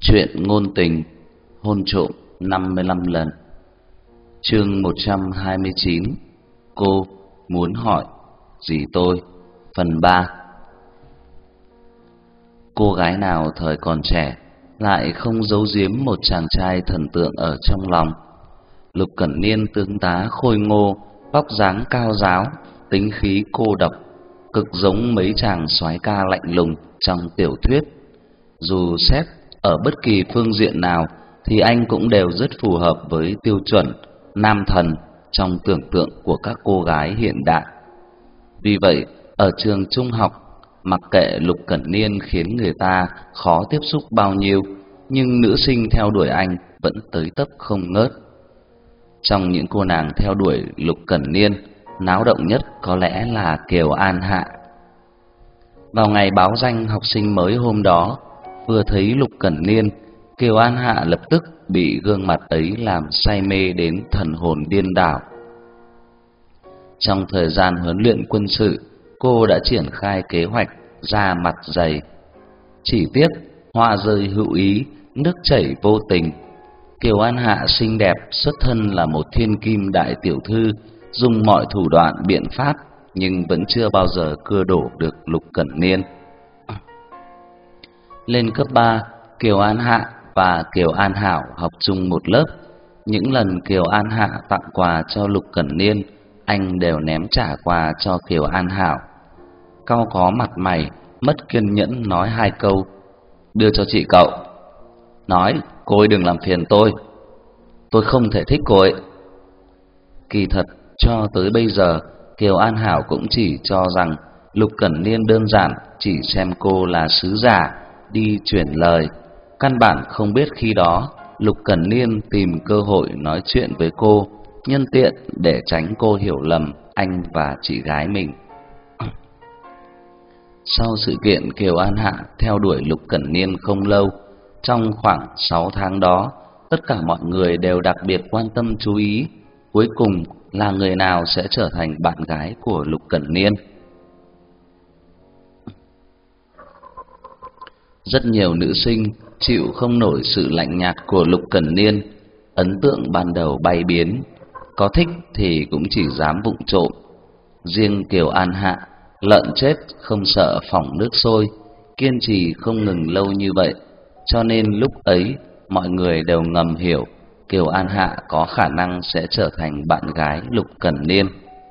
Chuyện ngôn tình hôn trộm 55 lần. Chương 129. Cô muốn hỏi gì tôi? Phần 3. Cô gái nào thời còn trẻ lại không giấu giếm một chàng trai thần tượng ở trong lòng. Lục Cẩn Niên tướng tá khôi ngô, vóc dáng cao ráo, tính khí cô độc, cực giống mấy chàng soái ca lạnh lùng trong tiểu thuyết. Dù xét ở bất kỳ phương diện nào thì anh cũng đều rất phù hợp với tiêu chuẩn nam thần trong tưởng tượng của các cô gái hiện đại. Vì vậy, ở trường trung học, mặc kệ Lục Cẩn Niên khiến người ta khó tiếp xúc bao nhiêu, nhưng nữ sinh theo đuổi anh vẫn tới tấp không ngớt. Trong những cô nàng theo đuổi Lục Cẩn Niên, náo động nhất có lẽ là Kiều An Hạ. Vào ngày báo danh học sinh mới hôm đó, vừa thấy Lục Cẩn Niên, Kiều An Hạ lập tức bị gương mặt ấy làm say mê đến thần hồn điên đảo. Trong thời gian huấn luyện quân sự, cô đã triển khai kế hoạch ra mặt dày. Chỉ tiếc hoa rơi hữu ý, nước chảy vô tình. Kiều An Hạ xinh đẹp, xuất thân là một thiên kim đại tiểu thư, dùng mọi thủ đoạn biện pháp nhưng vẫn chưa bao giờ cưa đổ được Lục Cẩn Niên. Lên cấp 3, Kiều An Hạ và Kiều An Hảo học chung một lớp. Những lần Kiều An Hạ tặng quà cho Lục Cẩn Niên, anh đều ném trả quà cho Kiều An Hảo. Cau có mặt mày, mất kiên nhẫn nói hai câu: "Đưa cho chị cậu." Nói: "Cô ấy đừng làm phiền tôi không thể thích cô ấy." Kỳ thật, cho tới bây giờ, Kiều An Hảo cũng chỉ cho rằng Lục Cẩn Niên đơn giản chỉ xem cô là sứ giả đi chuyển lời, căn bản không biết khi đó Lục Cẩn Niên tìm cơ hội nói chuyện với cô, nhân tiện để tránh cô hiểu lầm anh và chị gái mình. Sau sự kiện Kiều An Hạ theo đuổi Lục Cẩn Niên không lâu, trong khoảng 6 tháng đó, tất cả mọi người đều đặc biệt quan tâm chú ý, cuối cùng là người nào sẽ trở thành bạn gái của Lục Cẩn Niên. Rất nhiều nữ sinh chịu không nổi sự lạnh nhạt của Lục Cẩn Niên, ấn tượng ban đầu bay biến, có thích thì cũng chỉ dám vụng trộm. Riêng Kiều An Hạ, lợn chết không sợ phỏng nước sôi, kiên trì không ngừng lâu như vậy, cho nên lúc ấy mọi người đều ngầm hiểu Kiều An Hạ có khả năng sẽ trở thành bạn gái Lục Cẩn Niên.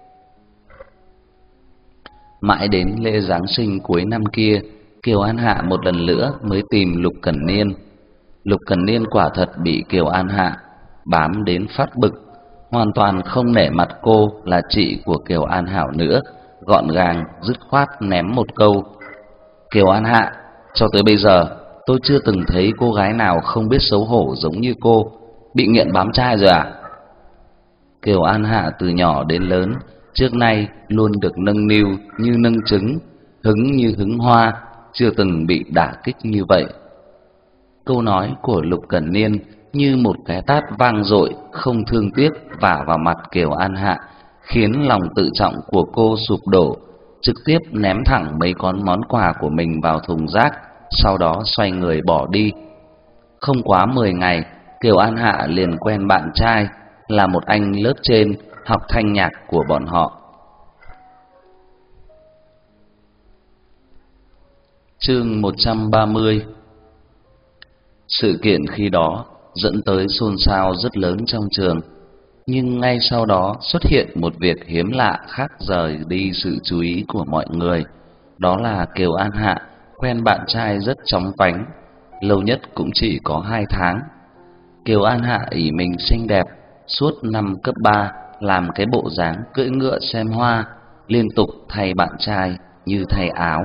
Mãi đến lễ Giáng sinh cuối năm kia, Kiều An Hạ một lần nữa mới tìm Lục Cẩn Niên. Lục Cẩn Niên quả thật bị Kiều An Hạ bám đến phát bực, hoàn toàn không nể mặt cô là chị của Kiều An Hảo nữa, gọn gàng dứt khoát ném một câu: "Kiều An Hạ, cho tới bây giờ tôi chưa từng thấy cô gái nào không biết xấu hổ giống như cô, bị nghiện bám trai rồi à?" Kiều An Hạ từ nhỏ đến lớn trước nay luôn được nâng niu như nâng trứng, hứng như hứng hoa, chưa từng bị đả kích như vậy. Câu nói của Lục Cẩn Niên như một cái tát vang dội không thương tiếc vả vào mặt Kiều An Hạ, khiến lòng tự trọng của cô sụp đổ, trực tiếp ném thẳng mấy con món quà của mình vào thùng rác, sau đó xoay người bỏ đi. Không quá 10 ngày, Kiều An Hạ liền quen bạn trai là một anh lớp trên học thanh nhạc của bọn họ. Chương 130. Sự kiện khi đó dẫn tới xôn xao rất lớn trong trường, nhưng ngay sau đó xuất hiện một việc hiếm lạ khác rời đi sự chú ý của mọi người. Đó là Kiều An Hạ quen bạn trai rất chóng vánh, lâu nhất cũng chỉ có 2 tháng. Kiều An Hạ ỷ mình xinh đẹp, suốt năm cấp 3 làm cái bộ dáng cưỡi ngựa xem hoa, liên tục thay bạn trai như thay áo.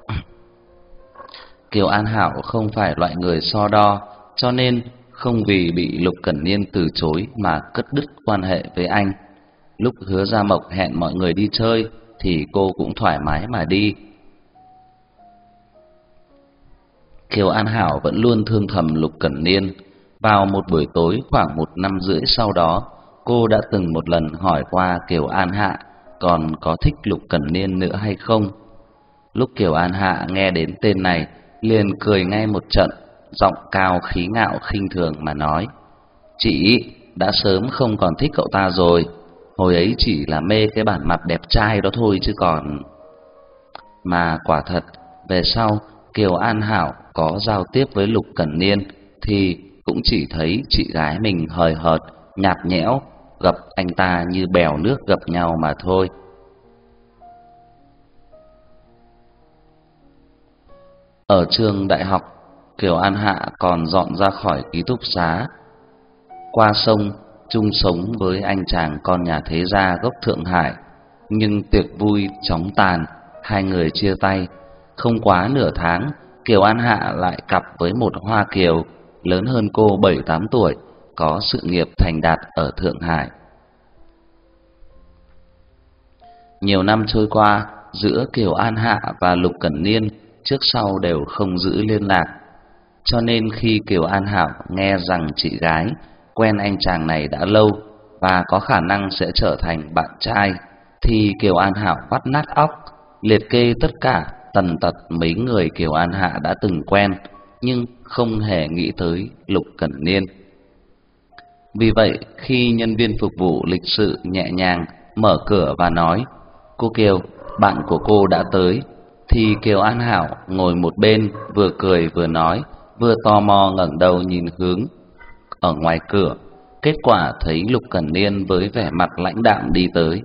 Kiều An Hảo không phải loại người so đo, cho nên không vì bị Lục Cẩn Niên từ chối mà cắt đứt quan hệ với anh. Lúc Hứa Gia Mộc hẹn mọi người đi chơi thì cô cũng thoải mái mà đi. Kiều An Hảo vẫn luôn thương thầm Lục Cẩn Niên. Vào một buổi tối khoảng 1 năm rưỡi sau đó, cô đã từng một lần hỏi qua Kiều An Hạ còn có thích Lục Cẩn Niên nữa hay không. Lúc Kiều An Hạ nghe đến tên này liền cười ngay một trận, giọng cao khí ngạo khinh thường mà nói: "Chị đã sớm không còn thích cậu ta rồi, hồi ấy chỉ là mê cái bản mặt đẹp trai đó thôi chứ còn..." Mà quả thật, về sau Kiều An Hảo có giao tiếp với Lục Cẩn Niên thì cũng chỉ thấy chị gái mình hời hợt, nhạt nhẽo, gặp anh ta như bèo nước gặp nhau mà thôi. Ở trường đại học, Kiều An Hạ còn dọn ra khỏi ký túc xá, qua sông chung sống với anh chàng con nhà thế gia gốc Thượng Hải. Nhưng tiệc vui chóng tàn, hai người chia tay. Không quá nửa tháng, Kiều An Hạ lại cặp với một Hoa Kiều lớn hơn cô 7-8 tuổi, có sự nghiệp thành đạt ở Thượng Hải. Nhiều năm trôi qua, giữa Kiều An Hạ và Lục Cẩn Niên trước sau đều không giữ liên lạc. Cho nên khi Kiều An Hảo nghe rằng chị gái quen anh chàng này đã lâu và có khả năng sẽ trở thành bạn trai, thì Kiều An Hảo vắt nát óc, liệt kê tất cả tần tật mấy người Kiều An Hạ đã từng quen, nhưng không hề nghĩ tới Lục Cẩn Niên. Vì vậy, khi nhân viên phục vụ lịch sự nhẹ nhàng mở cửa và nói: "Cô Kiều, bạn của cô đã tới", thì Kiều An Hảo ngồi một bên, vừa cười vừa nói, vừa tò mò ngẩng đầu nhìn hướng ở ngoài cửa. Kết quả thấy Lục Cẩn Niên với vẻ mặt lãnh đạm đi tới.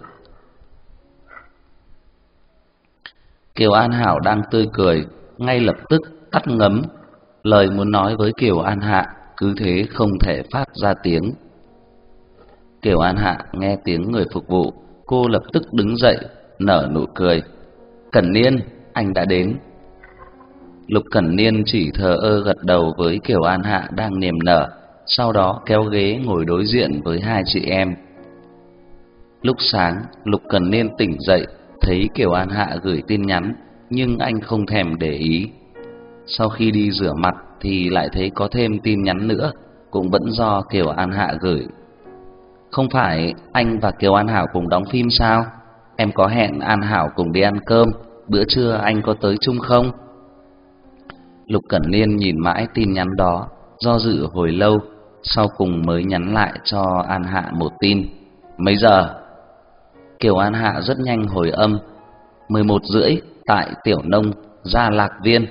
Kiều An Hảo đang tươi cười, ngay lập tức tắt ngấm. Lời muốn nói với Kiều An Hạ cứ thế không thể phát ra tiếng. Kiều An Hạ nghe tiếng người phục vụ, cô lập tức đứng dậy, nở nụ cười. "Cẩn Niên, anh đã đến." Lục Cẩn Niên chỉ thờ ơ gật đầu với Kiều An Hạ đang niềm nở, sau đó kéo ghế ngồi đối diện với hai chị em. Lúc sáng, Lục Cẩn Niên tỉnh dậy, thấy Kiều An Hạ gửi tin nhắn, nhưng anh không thèm để ý. Sau khi đi rửa mặt thì lại thấy có thêm tin nhắn nữa, cũng vẫn do Kiều An Hạ gửi. "Không phải anh và Kiều An Hảo cùng đóng phim sao? Em có hẹn An Hảo cùng đi ăn cơm, bữa trưa anh có tới chung không?" Lục Cẩn Niên nhìn mãi tin nhắn đó, do dự hồi lâu, sau cùng mới nhắn lại cho An Hạ một tin: "Mấy giờ?" Kiều An Hạ rất nhanh hồi âm: 11:30 tại Tiểu Nông Gia Lạc Viên.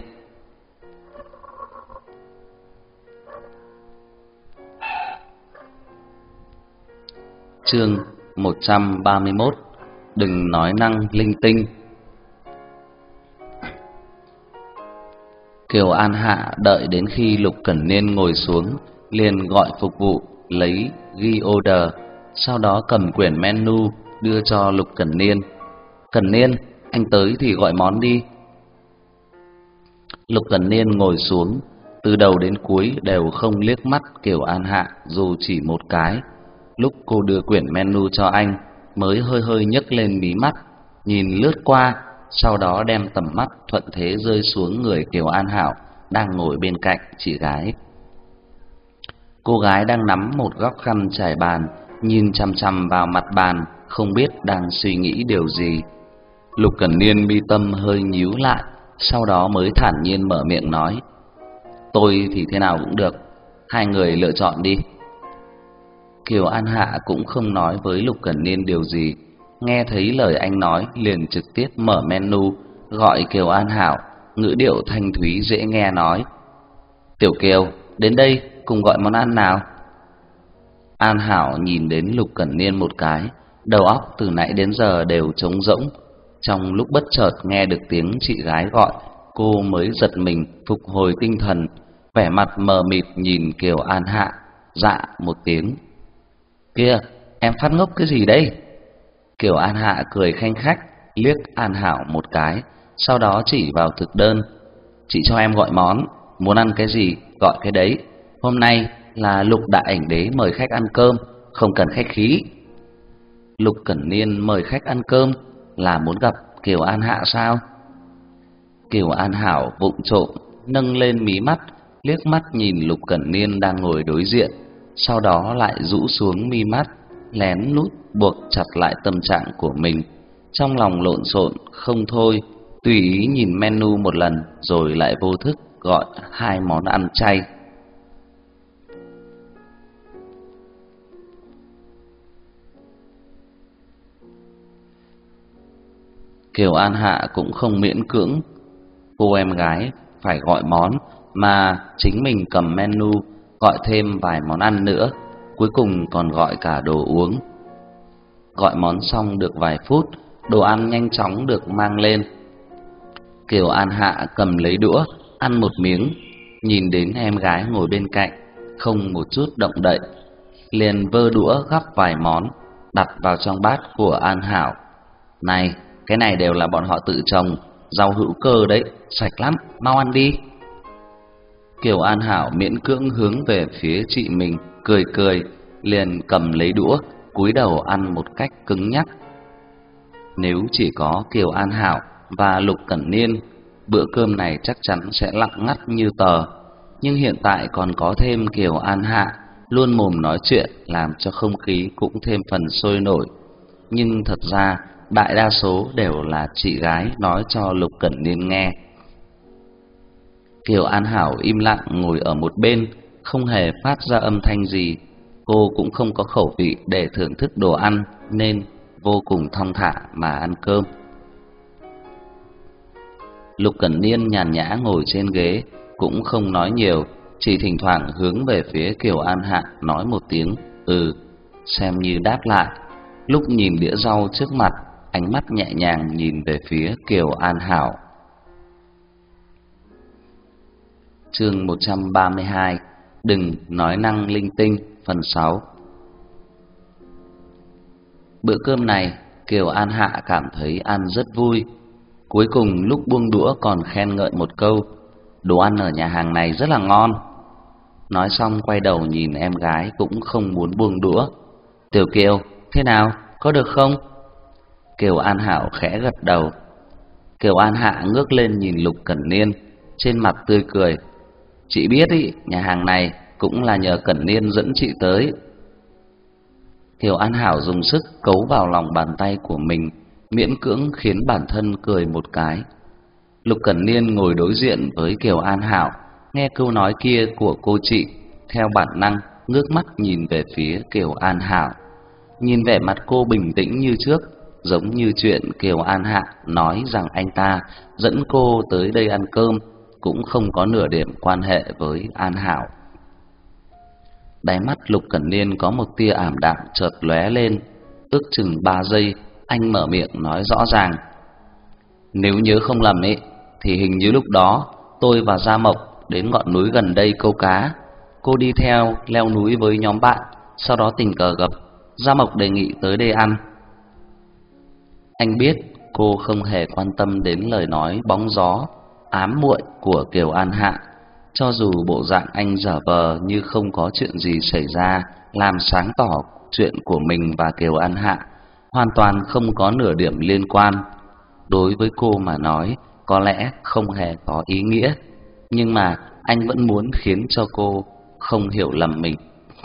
Chương 131: Đừng nói năng linh tinh. Kiều An Hạ đợi đến khi Lục Cẩn Niên ngồi xuống, liền gọi phục vụ lấy ghi order, sau đó cầm quyển menu đưa cho Lục Cẩn Niên. "Cẩn Niên, anh tới thì gọi món đi." Lục Cẩn Niên ngồi xuống, từ đầu đến cuối đều không liếc mắt Kiều An Hạ dù chỉ một cái. Lúc cô đưa quyển menu cho anh, mới hơi hơi nhấc lên mí mắt, nhìn lướt qua, sau đó đem tầm mắt thuận thế rơi xuống người Kiều An Hảo đang ngồi bên cạnh chị gái. Cô gái đang nắm một góc khăn trải bàn, nhìn chằm chằm vào mặt bàn, không biết đang suy nghĩ điều gì. Lục Cẩn Niên mi tâm hơi nhíu lại, sau đó mới thản nhiên mở miệng nói: "Tôi thì thế nào cũng được, hai người lựa chọn đi." Kiều An Hạ cũng không nói với Lục Cẩn Niên điều gì, nghe thấy lời anh nói liền trực tiếp mở menu, gọi Kiều An Hảo, ngữ điệu thanh thúy dễ nghe nói: "Tiểu Kiều, đến đây cùng gọi món ăn nào." An Hảo nhìn đến Lục Cẩn Niên một cái, đầu óc từ nãy đến giờ đều trống rỗng. Trong lúc bất chợt nghe được tiếng chị gái gọi, cô mới giật mình phục hồi tinh thần, vẻ mặt mờ mịt nhìn Kiều An Hạ, dạ một tiếng. "Kia, em phát ngốc cái gì đây?" Kiều An Hạ cười khanh khách, liếc An Hảo một cái, sau đó chỉ vào thực đơn: "Chị cho em gọi món, muốn ăn cái gì gọi cái đấy. Hôm nay là Lục đại ảnh đế mời khách ăn cơm, không cần khách khí." Lục Cẩn Niên mời khách ăn cơm là muốn gặp Kiều An Hạ sao? Kiều An Hảo vụng trộm nâng lên mí mắt, liếc mắt nhìn Lục Cẩn Niên đang ngồi đối diện, sau đó lại rũ xuống mi mắt, lén lút buộc chặt lại tâm trạng của mình. Trong lòng lộn xộn không thôi, tùy ý nhìn menu một lần rồi lại vô thức gọi 2 món ăn chay. Kiều An Hạ cũng không miễn cưỡng cô em gái phải gọi món, mà chính mình cầm menu gọi thêm vài món ăn nữa, cuối cùng còn gọi cả đồ uống. Gọi món xong được vài phút, đồ ăn nhanh chóng được mang lên. Kiều An Hạ cầm lấy đũa, ăn một miếng, nhìn đến em gái ngồi bên cạnh, không một chút động đậy, liền vơ đũa gắp vài món, đặt vào trong bát của An Hảo. Này, cái này đều là bọn họ tự trồng, rau hữu cơ đấy, sạch lắm, mau ăn đi. Kiều An Hảo miễn cưỡng hướng về phía chị mình, cười cười, liền cầm lấy đũa, cúi đầu ăn một cách cứng nhắc. Nếu chỉ có Kiều An Hảo và Lục Cẩn Niên, bữa cơm này chắc chắn sẽ lặng ngắt như tờ. Nhưng hiện tại còn có thêm Kiều An Hạ, luôn mồm nói chuyện, làm cho không khí cũng thêm phần sôi nổi. Nhưng thật ra đại đa số đều là chị gái nói cho Lục Cẩn Niên nghe. Kiều An Hảo im lặng ngồi ở một bên, không hề phát ra âm thanh gì. Cô cũng không có khẩu vị để thưởng thức đồ ăn, nên vô cùng thong thả mà ăn cơm. Lục Cẩn Niên nhàn nhã ngồi trên ghế, cũng không nói nhiều, chỉ thỉnh thoảng hướng về phía Kiều An Hạ nói một tiếng xem như đáp lại. Lúc nhìn đĩa rau trước mặt, ánh mắt nhẹ nhàng nhìn về phía Kiều An Hảo. Chương 132: Đừng nói năng linh tinh, phần 6. Bữa cơm này, Kiều An Hạ cảm thấy ăn rất vui. Cuối cùng lúc buông đũa còn khen ngợi một câu: đồ ăn ở nhà hàng này rất là ngon. Nói xong quay đầu nhìn em gái cũng không muốn buông đũa. Tiểu Kiều, thế nào, có được không? Kiều An Hảo khẽ gật đầu. Kiều An Hạ ngước lên nhìn Lục Cẩn Niên, trên mặt tươi cười. Chị biết ý, nhà hàng này cũng là nhờ Cẩn Niên dẫn chị tới. Kiều An Hảo dùng sức cấu vào lòng bàn tay của mình, miễn cưỡng khiến bản thân cười một cái. Lục Cẩn Niên ngồi đối diện với Kiều An Hảo, nghe câu nói kia của cô chị, theo bản năng ngước mắt nhìn về phía Kiều An Hảo. Nhìn vẻ mặt cô bình tĩnh như trước, giống như chuyện Kiều An Hạ nói rằng anh ta dẫn cô tới đây ăn cơm, cũng không có nửa điểm quan hệ với An Hảo. Đáy mắt Lục Cẩn Niên có một tia ảm đạm chợt lóe lên, ước chừng 3 giây, anh mở miệng nói rõ ràng. Nếu nhớ không lầm ấy, thì hình như lúc đó tôi và Gia Mộc đến ngọn núi gần đây câu cá. Cô đi theo leo núi với nhóm bạn, sau đó tình cờ gặp, Gia Mộc đề nghị tới đây ăn. Anh biết cô không hề quan tâm đến lời nói bóng gió, ám muội của Kiều An Hạ, cho dù bộ dạng anh giả vờ như không có chuyện gì xảy ra, làm sáng tỏ chuyện của mình và Kiều An Hạ hoàn toàn không có nửa điểm liên quan. Đối với cô mà nói, có lẽ không hề có ý nghĩa, nhưng mà anh vẫn muốn khiến cho cô không hiểu lầm mình.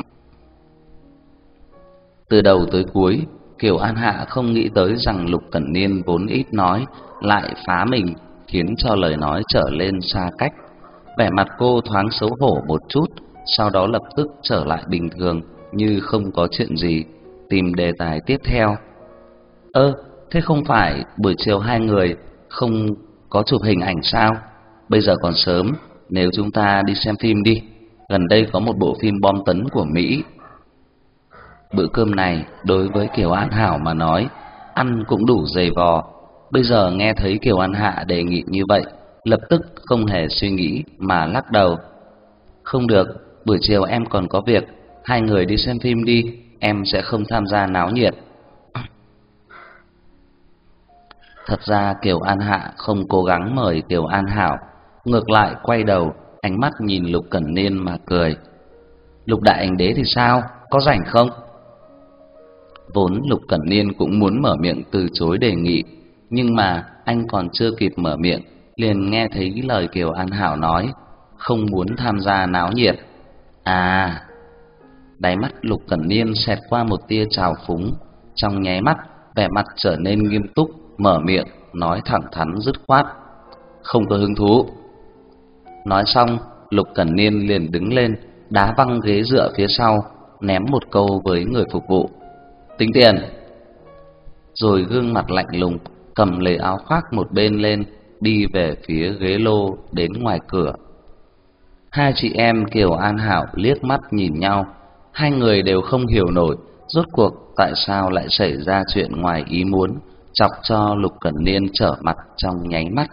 Từ đầu tới cuối, Kiều An Hạ không nghĩ tới rằng Lục Cẩn Niên vốn ít nói lại phá mình, khiến cho lời nói trở lên xa cách. Vẻ mặt cô thoáng xấu hổ một chút, sau đó lập tức trở lại bình thường như không có chuyện gì, tìm đề tài tiếp theo. Thế không phải buổi chiều hai người không có chụp hình ảnh sao? Bây giờ còn sớm, nếu chúng ta đi xem phim đi. Gần đây có một bộ phim bom tấn của Mỹ. Bữa cơm này đối với Kiều An Hảo mà nói, ăn cũng đủ dày vò. Bây giờ nghe thấy Kiều An Hạ đề nghị như vậy, lập tức không hề suy nghĩ mà lắc đầu. Không được, buổi chiều em còn có việc, hai người đi xem phim đi, em sẽ không tham gia náo nhiệt. Thật ra Kiều An Hạ không cố gắng mời Kiều An Hảo, ngược lại quay đầu, ánh mắt nhìn Lục Cẩn Niên mà cười. Lục đại ảnh đế thì sao, có rảnh không? Vốn Lục Cẩn Niên cũng muốn mở miệng từ chối đề nghị, nhưng mà anh còn chưa kịp mở miệng, liền nghe thấy lời Kiều An Hảo nói, không muốn tham gia náo nhiệt. À, đáy mắt Lục Cẩn Niên xẹt qua một tia trào phúng, trong nháy mắt vẻ mặt trở nên nghiêm túc, mở miệng nói thẳng thắn dứt khoát: "Không có hứng thú." Nói xong, Lục Cẩn Niên liền đứng lên, đá văng ghế dựa phía sau, ném một câu với người phục vụ: "Tính tiền." Rồi gương mặt lạnh lùng, cầm lấy áo khoác một bên lên, đi về phía ghế lô đến ngoài cửa. Hai chị em Kiều An Hảo liếc mắt nhìn nhau, hai người đều không hiểu nổi rốt cuộc tại sao lại xảy ra chuyện ngoài ý muốn, chọc cho Lục Cẩn Niên trở mặt trong nháy mắt.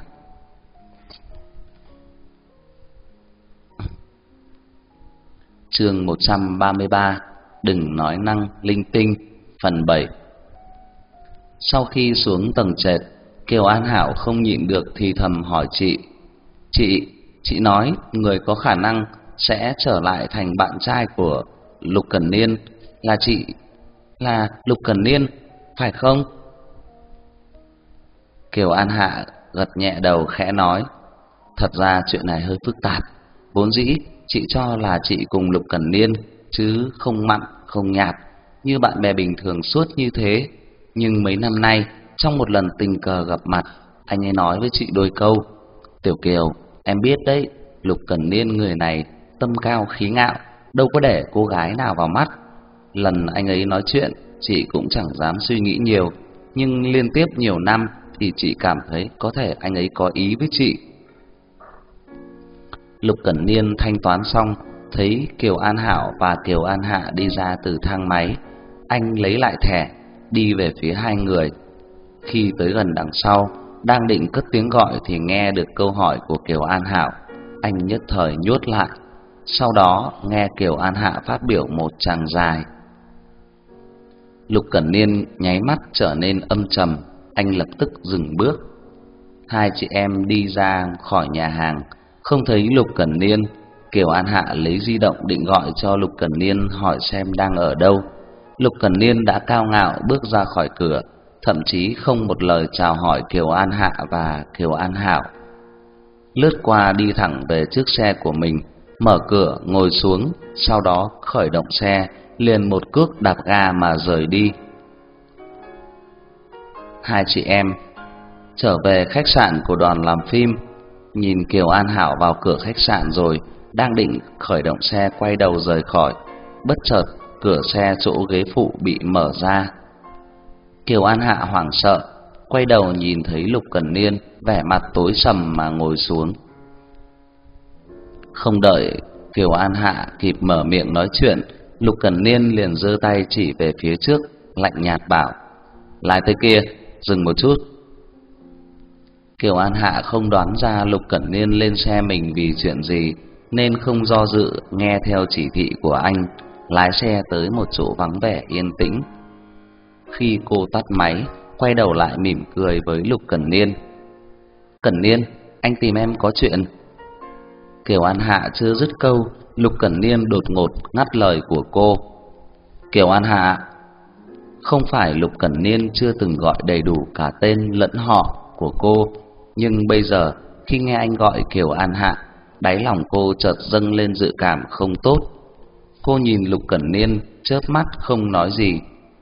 Chương 133: Đừng nói năng linh tinh, phần 7. Sau khi xuống tầng trệt, Kiều An Hảo không nhịn được thì thầm hỏi chị: Chị nói người có khả năng sẽ trở lại thành bạn trai của Lục Cẩn Niên là Lục Cẩn Niên, phải không?" Kiều An Hạ gật nhẹ đầu khẽ nói: "Thật ra chuyện này hơi phức tạp. Vốn dĩ chị cho là chị cùng Lục Cẩn Niên, chứ không mặn không nhạt như bạn bè bình thường suốt như thế. Nhưng mấy năm nay, trong một lần tình cờ gặp mặt, anh ấy nói với chị đôi câu: 'Tiểu Kiều, em biết đấy, Lục Cẩn Niên người này tâm cao khí ngạo, đâu có để cô gái nào vào mắt.' Lần anh ấy nói chuyện, chị cũng chẳng dám suy nghĩ nhiều, nhưng liên tiếp nhiều năm thì chị cảm thấy có thể anh ấy có ý với chị." Lục Cẩn Niên thanh toán xong, thấy Kiều An Hảo và Kiều An Hạ đi ra từ thang máy, anh lấy lại thẻ, đi về phía hai người. Khi tới gần đằng sau, đang định cất tiếng gọi thì nghe được câu hỏi của Kiều An Hảo, anh nhất thời nhốt lại. Sau đó nghe Kiều An Hạ phát biểu một tràng dài. Lục Cẩn Niên nháy mắt trở nên âm trầm, anh lập tức dừng bước. Hai chị em đi ra khỏi nhà hàng, không thấy Lục Cẩn Niên. Kiều An Hạ lấy di động định gọi cho Lục Cẩn Niên hỏi xem đang ở đâu. Lục Cẩn Niên đã cao ngạo bước ra khỏi cửa, thậm chí không một lời chào hỏi Kiều An Hạ và Kiều An Hảo. Lướt qua đi thẳng về trước xe của mình, mở cửa ngồi xuống, sau đó khởi động xe, liền một cước đạp ga mà rời đi. Hai chị em trở về khách sạn của đoàn làm phim, nhìn Kiều An Hảo vào cửa khách sạn rồi, đang định khởi động xe quay đầu rời khỏi, bất chợt cửa xe chỗ ghế phụ bị mở ra. Kiều An Hạ hoảng sợ, quay đầu nhìn thấy Lục Cẩn Niên vẻ mặt tối sầm mà ngồi xuống. Không đợi Kiều An Hạ kịp mở miệng nói chuyện, Lục Cẩn Niên liền giơ tay chỉ về phía trước, lạnh nhạt bảo: "Lái tới kia, dừng một chút." Kiều An Hạ không đoán ra Lục Cẩn Niên lên xe mình vì chuyện gì, nên không do dự nghe theo chỉ thị của anh, lái xe tới một chỗ vắng vẻ yên tĩnh. Khi cô tắt máy, quay đầu lại mỉm cười với Lục Cẩn Niên: "Cẩn Niên, anh tìm em có chuyện." Kiều An Hạ chưa dứt câu, Lục Cẩn Niên đột ngột ngắt lời của cô. "Kiều An Hạ." Không phải Lục Cẩn Niên chưa từng gọi đầy đủ cả tên lẫn họ của cô, nhưng bây giờ khi nghe anh gọi Kiều An Hạ, đáy lòng cô chợt dâng lên dự cảm không tốt. Cô nhìn Lục Cẩn Niên chớp mắt không nói gì.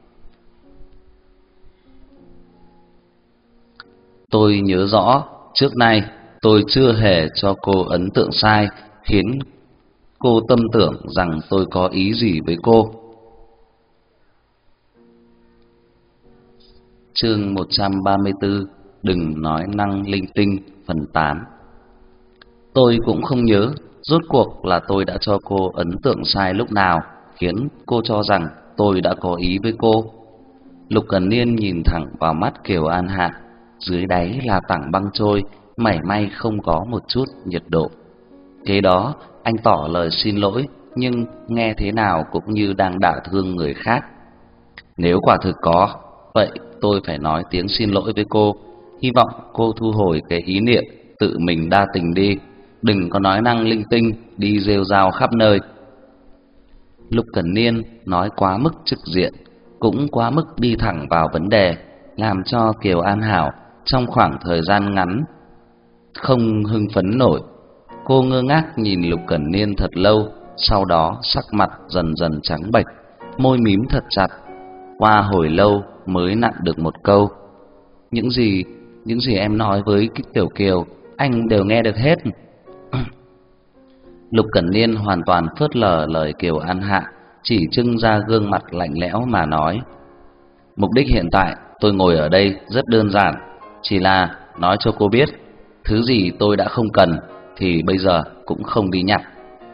"Tôi nhớ rõ, trước nay tôi chưa hề cho cô ấn tượng sai, khiến cô tâm tưởng rằng tôi có ý gì với cô." Chương 134: Đừng nói năng linh tinh, phần 8. Tôi cũng không nhớ rốt cuộc là tôi đã cho cô ấn tượng sai lúc nào, khiến cô cho rằng tôi đã có ý với cô. Lục Cẩn Niên nhìn thẳng vào mắt Kiều An Hạ, dưới đáy là tảng băng trôi, mảy may không có một chút nhiệt độ. Kế đó anh tỏ lời xin lỗi, nhưng nghe thế nào cũng như đang đả thương người khác. "Nếu quả thực có, vậy tôi phải nói tiếng xin lỗi với cô. Hy vọng cô thu hồi cái ý niệm tự mình đa tình đi, đừng có nói năng linh tinh, đi rêu rao khắp nơi." Lục Cẩn Niên nói quá mức trực diện, cũng quá mức đi thẳng vào vấn đề, làm cho Kiều An Hảo trong khoảng thời gian ngắn không hưng phấn nổi. Cô ngơ ngác nhìn Lục Cẩn Niên thật lâu, sau đó sắc mặt dần dần trắng bệch, môi mím thật chặt. Qua hồi lâu mới nặn được một câu: "Những gì những gì em nói với cái Tiểu Kiều anh đều nghe được hết. Lục Cẩn Niên hoàn toàn phớt lờ lời Kiều An Hạ, chỉ trưng ra gương mặt lạnh lẽo mà nói: mục đích hiện tại tôi ngồi ở đây rất đơn giản, chỉ là nói cho cô biết, thứ gì tôi đã không cần thì bây giờ cũng không đi nhặt.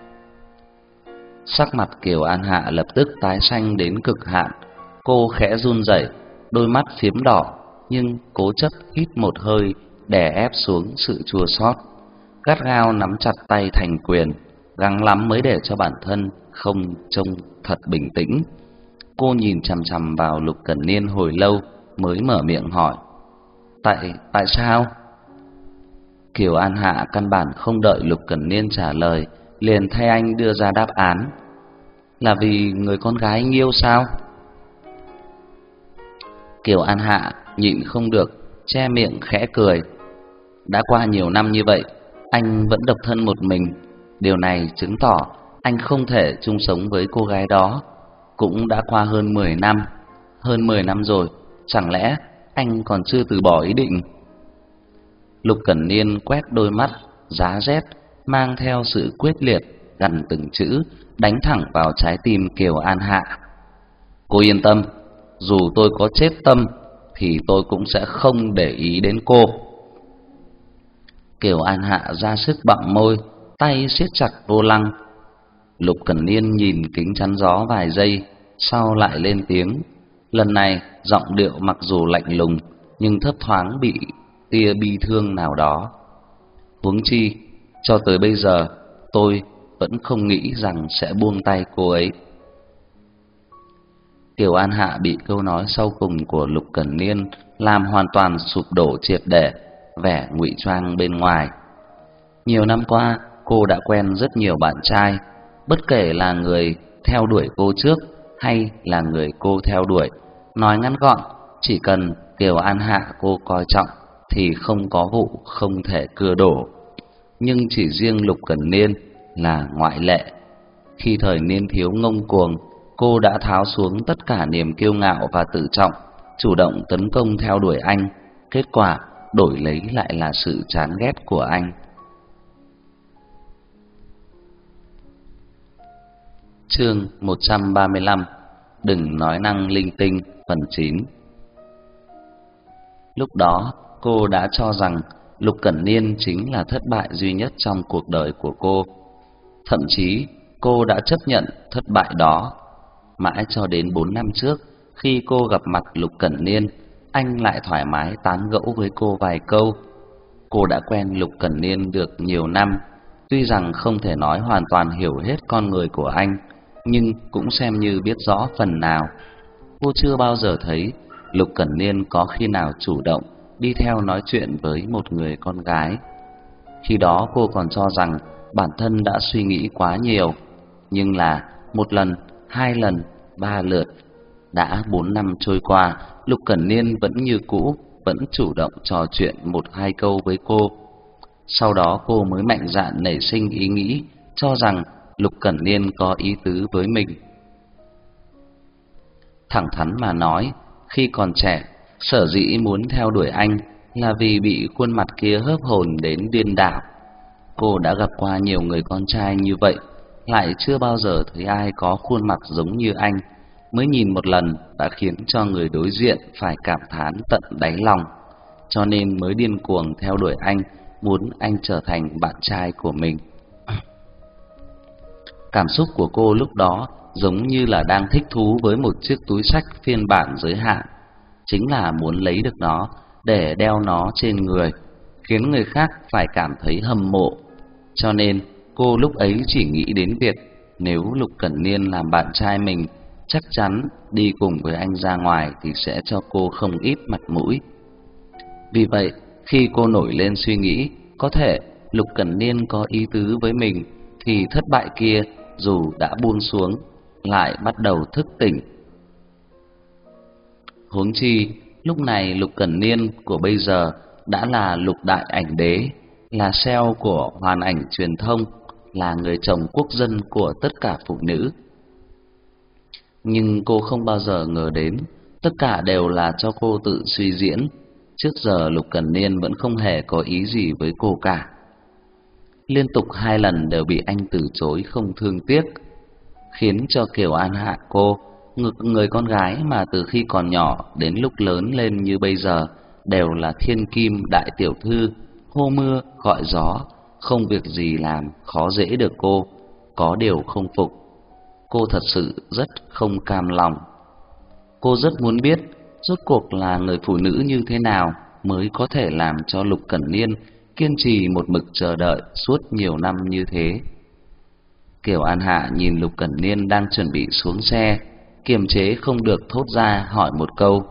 Sắc mặt Kiều An Hạ lập tức tái xanh đến cực hạn, cô khẽ run rẩy, đôi mắt phiếm đỏ, nhưng cố chấp hít một hơi đè ép xuống sự chua xót, gắt gao nắm chặt tay thành quyền, gắng lắm mới để cho bản thân không trông thật bình tĩnh. Cô nhìn chằm chằm vào Lục Cẩn Niên hồi lâu mới mở miệng hỏi: Tại sao? Kiều An Hạ căn bản không đợi Lục Cẩn Niên trả lời, liền thay anh đưa ra đáp án: là vì người con gái anh yêu sao? Kiều An Hạ nhịn không được, che miệng khẽ cười. Đã qua nhiều năm như vậy, anh vẫn độc thân một mình. Điều này chứng tỏ anh không thể chung sống với cô gái đó. Cũng đã qua hơn 10 năm. Hơn 10 năm rồi, chẳng lẽ anh còn chưa từ bỏ ý định? Lục Cẩn Niên quét đôi mắt giá rét mang theo sự quyết liệt, gằn từng chữ, đánh thẳng vào trái tim Kiều An Hạ. Cô yên tâm, dù tôi có chết tâm thì tôi cũng sẽ không để ý đến cô. Kiều An Hạ ra sức bặm môi, tay siết chặt vô lăng. Lục Cẩn Niên nhìn kính chắn gió vài giây, sau lại lên tiếng. Lần này giọng điệu mặc dù lạnh lùng, nhưng thấp thoáng bị tia bi thương nào đó. Huống chi, cho tới bây giờ tôi vẫn không nghĩ rằng sẽ buông tay cô ấy. Kiều An Hạ bị câu nói sau cùng của Lục Cẩn Niên làm hoàn toàn sụp đổ triệt để vẻ ngụy trang bên ngoài. Nhiều năm qua, cô đã quen rất nhiều bạn trai, bất kể là người theo đuổi cô trước hay là người cô theo đuổi. Nói ngắn gọn, chỉ cần Kiều An Hạ cô coi trọng thì không có vụ không thể cưa đổ. Nhưng chỉ riêng Lục Cẩn Niên là ngoại lệ. Khi thời niên thiếu ngông cuồng, cô đã tháo xuống tất cả niềm kiêu ngạo và tự trọng, chủ động tấn công theo đuổi anh. Kết quả đổi lấy lại là sự chán ghét của anh. Chương 135: Đừng nói năng linh tinh, phần 9. Lúc đó, cô đã cho rằng Lục Cẩn Niên chính là thất bại duy nhất trong cuộc đời của cô. Thậm chí, cô đã chấp nhận thất bại đó. Mãi cho đến 4 năm trước, khi cô gặp mặt Lục Cẩn Niên, anh lại thoải mái tán gẫu với cô vài câu. Cô đã quen Lục Cẩn Niên được nhiều năm, tuy rằng không thể nói hoàn toàn hiểu hết con người của anh, nhưng cũng xem như biết rõ phần nào. Cô chưa bao giờ thấy Lục Cẩn Niên có khi nào chủ động đi theo nói chuyện với một người con gái. Khi đó cô còn cho rằng bản thân đã suy nghĩ quá nhiều, nhưng là một lần, 2 lần, 3 lượt, đã 4 năm trôi qua, Lục Cẩn Niên vẫn như cũ, vẫn chủ động trò chuyện 1-2 câu với cô. Sau đó cô mới mạnh dạn nảy sinh ý nghĩ cho rằng Lục Cẩn Niên có ý tứ với mình. Thẳng thắn mà nói, khi còn trẻ, sở dĩ muốn theo đuổi anh là vì bị khuôn mặt kia hớp hồn đến điên đảo. Cô đã gặp qua nhiều người con trai như vậy, lại chưa bao giờ thấy ai có khuôn mặt giống như anh. Mới nhìn một lần đã khiến cho người đối diện phải cảm thán tận đáy lòng, cho nên mới điên cuồng theo đuổi anh, muốn anh trở thành bạn trai của mình. Cảm xúc của cô lúc đó giống như là đang thích thú với một chiếc túi xách phiên bản giới hạn, chính là muốn lấy được nó để đeo nó trên người, khiến người khác phải cảm thấy hâm mộ. Cho nên cô lúc ấy chỉ nghĩ đến việc nếu Lục Cẩn Niên làm bạn trai mình, chắc chắn đi cùng với anh ra ngoài thì sẽ cho cô không ít mặt mũi. Vì vậy, khi cô nổi lên suy nghĩ có thể Lục Cẩn Niên có ý tứ với mình, thì thất bại kia dù đã buông xuống lại bắt đầu thức tỉnh. Huống chi, lúc này Lục Cẩn Niên của bây giờ đã là Lục Đại Ảnh Đế, là CEO của Hoàn Ảnh Truyền thông, là người chồng quốc dân của tất cả phụ nữ. Nhưng cô không bao giờ ngờ đến, tất cả đều là cho cô tự suy diễn. Trước giờ Lục Cẩn Niên vẫn không hề có ý gì với cô cả. Liên tục 2 lần đều bị anh từ chối không thương tiếc, khiến cho Kiều An Hạ cô, người con gái mà từ khi còn nhỏ đến lúc lớn lên như bây giờ đều là thiên kim đại tiểu thư, hô mưa gọi gió, không việc gì làm khó dễ được cô, có điều không phục. Cô thật sự rất không cam lòng. Cô rất muốn biết rốt cuộc là người phụ nữ như thế nào mới có thể làm cho Lục Cẩn Niên kiên trì một mực chờ đợi suốt nhiều năm như thế. Kiều An Hạ nhìn Lục Cẩn Niên đang chuẩn bị xuống xe, kiềm chế không được thốt ra hỏi một câu.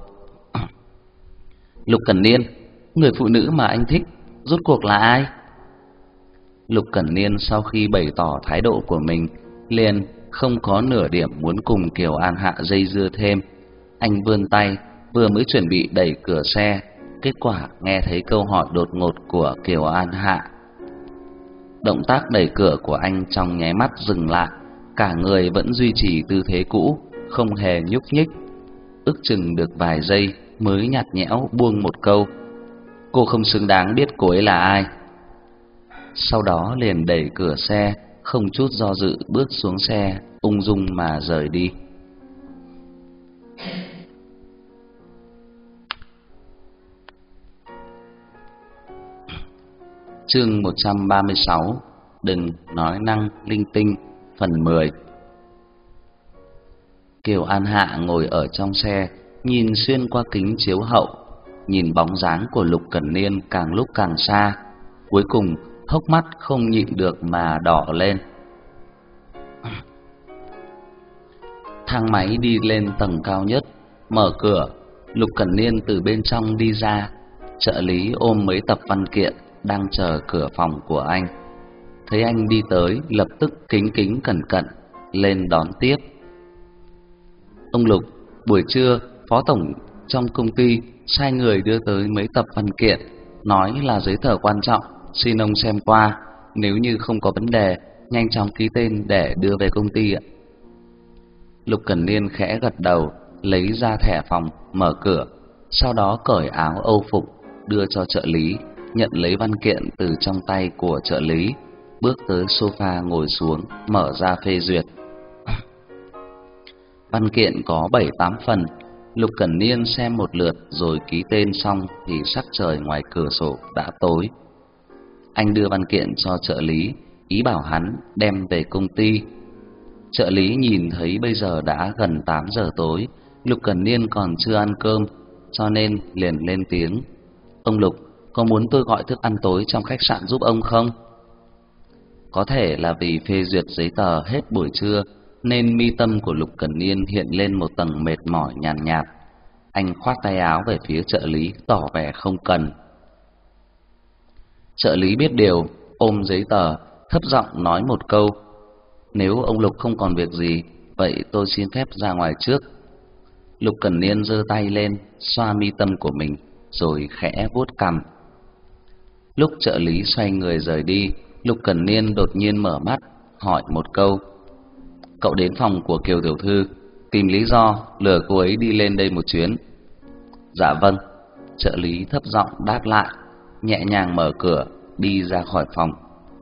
Lục Cẩn Niên, người phụ nữ mà anh thích rốt cuộc là ai? Lục Cẩn Niên sau khi bày tỏ thái độ của mình, liền không có nửa điểm muốn cùng Kiều An Hạ dây dưa thêm. Anh vươn tay, vừa mới chuẩn bị đẩy cửa xe, kết quả nghe thấy câu hỏi đột ngột của Kiều An Hạ. Động tác đẩy cửa của anh trong nháy mắt dừng lại, cả người vẫn duy trì tư thế cũ, không hề nhúc nhích. Ước chừng được vài giây mới nhạt nhẽo buông một câu: cô không xứng đáng biết cô ấy là ai. Sau đó liền đẩy cửa xe, không chút do dự bước xuống xe, ung dung mà rời đi. Chương 136: Đừng nói năng linh tinh. Phần 10. Kiều An Hạ ngồi ở trong xe, nhìn xuyên qua kính chiếu hậu, nhìn bóng dáng của Lục Cẩn Niên càng lúc càng xa, cuối cùng hốc mắt không nhịn được mà đỏ lên. Thang máy đi lên tầng cao nhất, mở cửa, Lục Cẩn Niên từ bên trong đi ra. Trợ lý ôm mấy tập văn kiện đang chờ cửa phòng của anh. Thấy anh đi tới, lập tức kính kính cẩn cẩn lên đón tiếp. Ông Lục, buổi trưa phó tổng trong công ty sai người đưa tới mấy tập văn kiện, nói là giấy tờ quan trọng, xin ông xem qua, nếu như không có vấn đề nhanh chóng ký tên để đưa về công ty ạ. Lục Cẩn Niên khẽ gật đầu, lấy ra thẻ phòng, mở cửa, sau đó cởi áo âu phục đưa cho trợ lý, nhận lấy văn kiện từ trong tay của trợ lý, bước tới sofa ngồi xuống, mở ra phê duyệt. Văn kiện có 7-8 phần, Lục Cẩn Niên xem một lượt rồi ký tên xong thì sắc trời ngoài cửa sổ đã tối. Anh đưa văn kiện cho trợ lý, ý bảo hắn đem về công ty. Trợ lý nhìn thấy bây giờ đã gần 8 giờ tối, Lục Cẩn Niên còn chưa ăn cơm, cho nên liền lên tiếng: ông Lục, có muốn tôi gọi thức ăn tối trong khách sạn giúp ông không? Có thể là vì phê duyệt giấy tờ hết buổi trưa nên mi tâm của Lục Cẩn Niên hiện lên một tầng mệt mỏi nhàn nhạt. Anh khoát tay áo về phía trợ lý, tỏ vẻ không cần. Trợ lý biết điều, ôm giấy tờ, thấp giọng nói một câu: nếu ông Lục không còn việc gì, vậy tôi xin phép ra ngoài trước. Lục Cẩn Niên giơ tay lên, xoa mi tâm của mình, rồi khẽ vuốt cằm. Lúc trợ lý xoay người rời đi, Lục Cẩn Niên đột nhiên mở mắt, hỏi một câu: cậu đến phòng của Kiều tiểu thư, tìm lý do lừa cô ấy đi lên đây một chuyến. Dạ vâng. Trợ lý thấp giọng đáp lại, nhẹ nhàng mở cửa, đi ra khỏi phòng.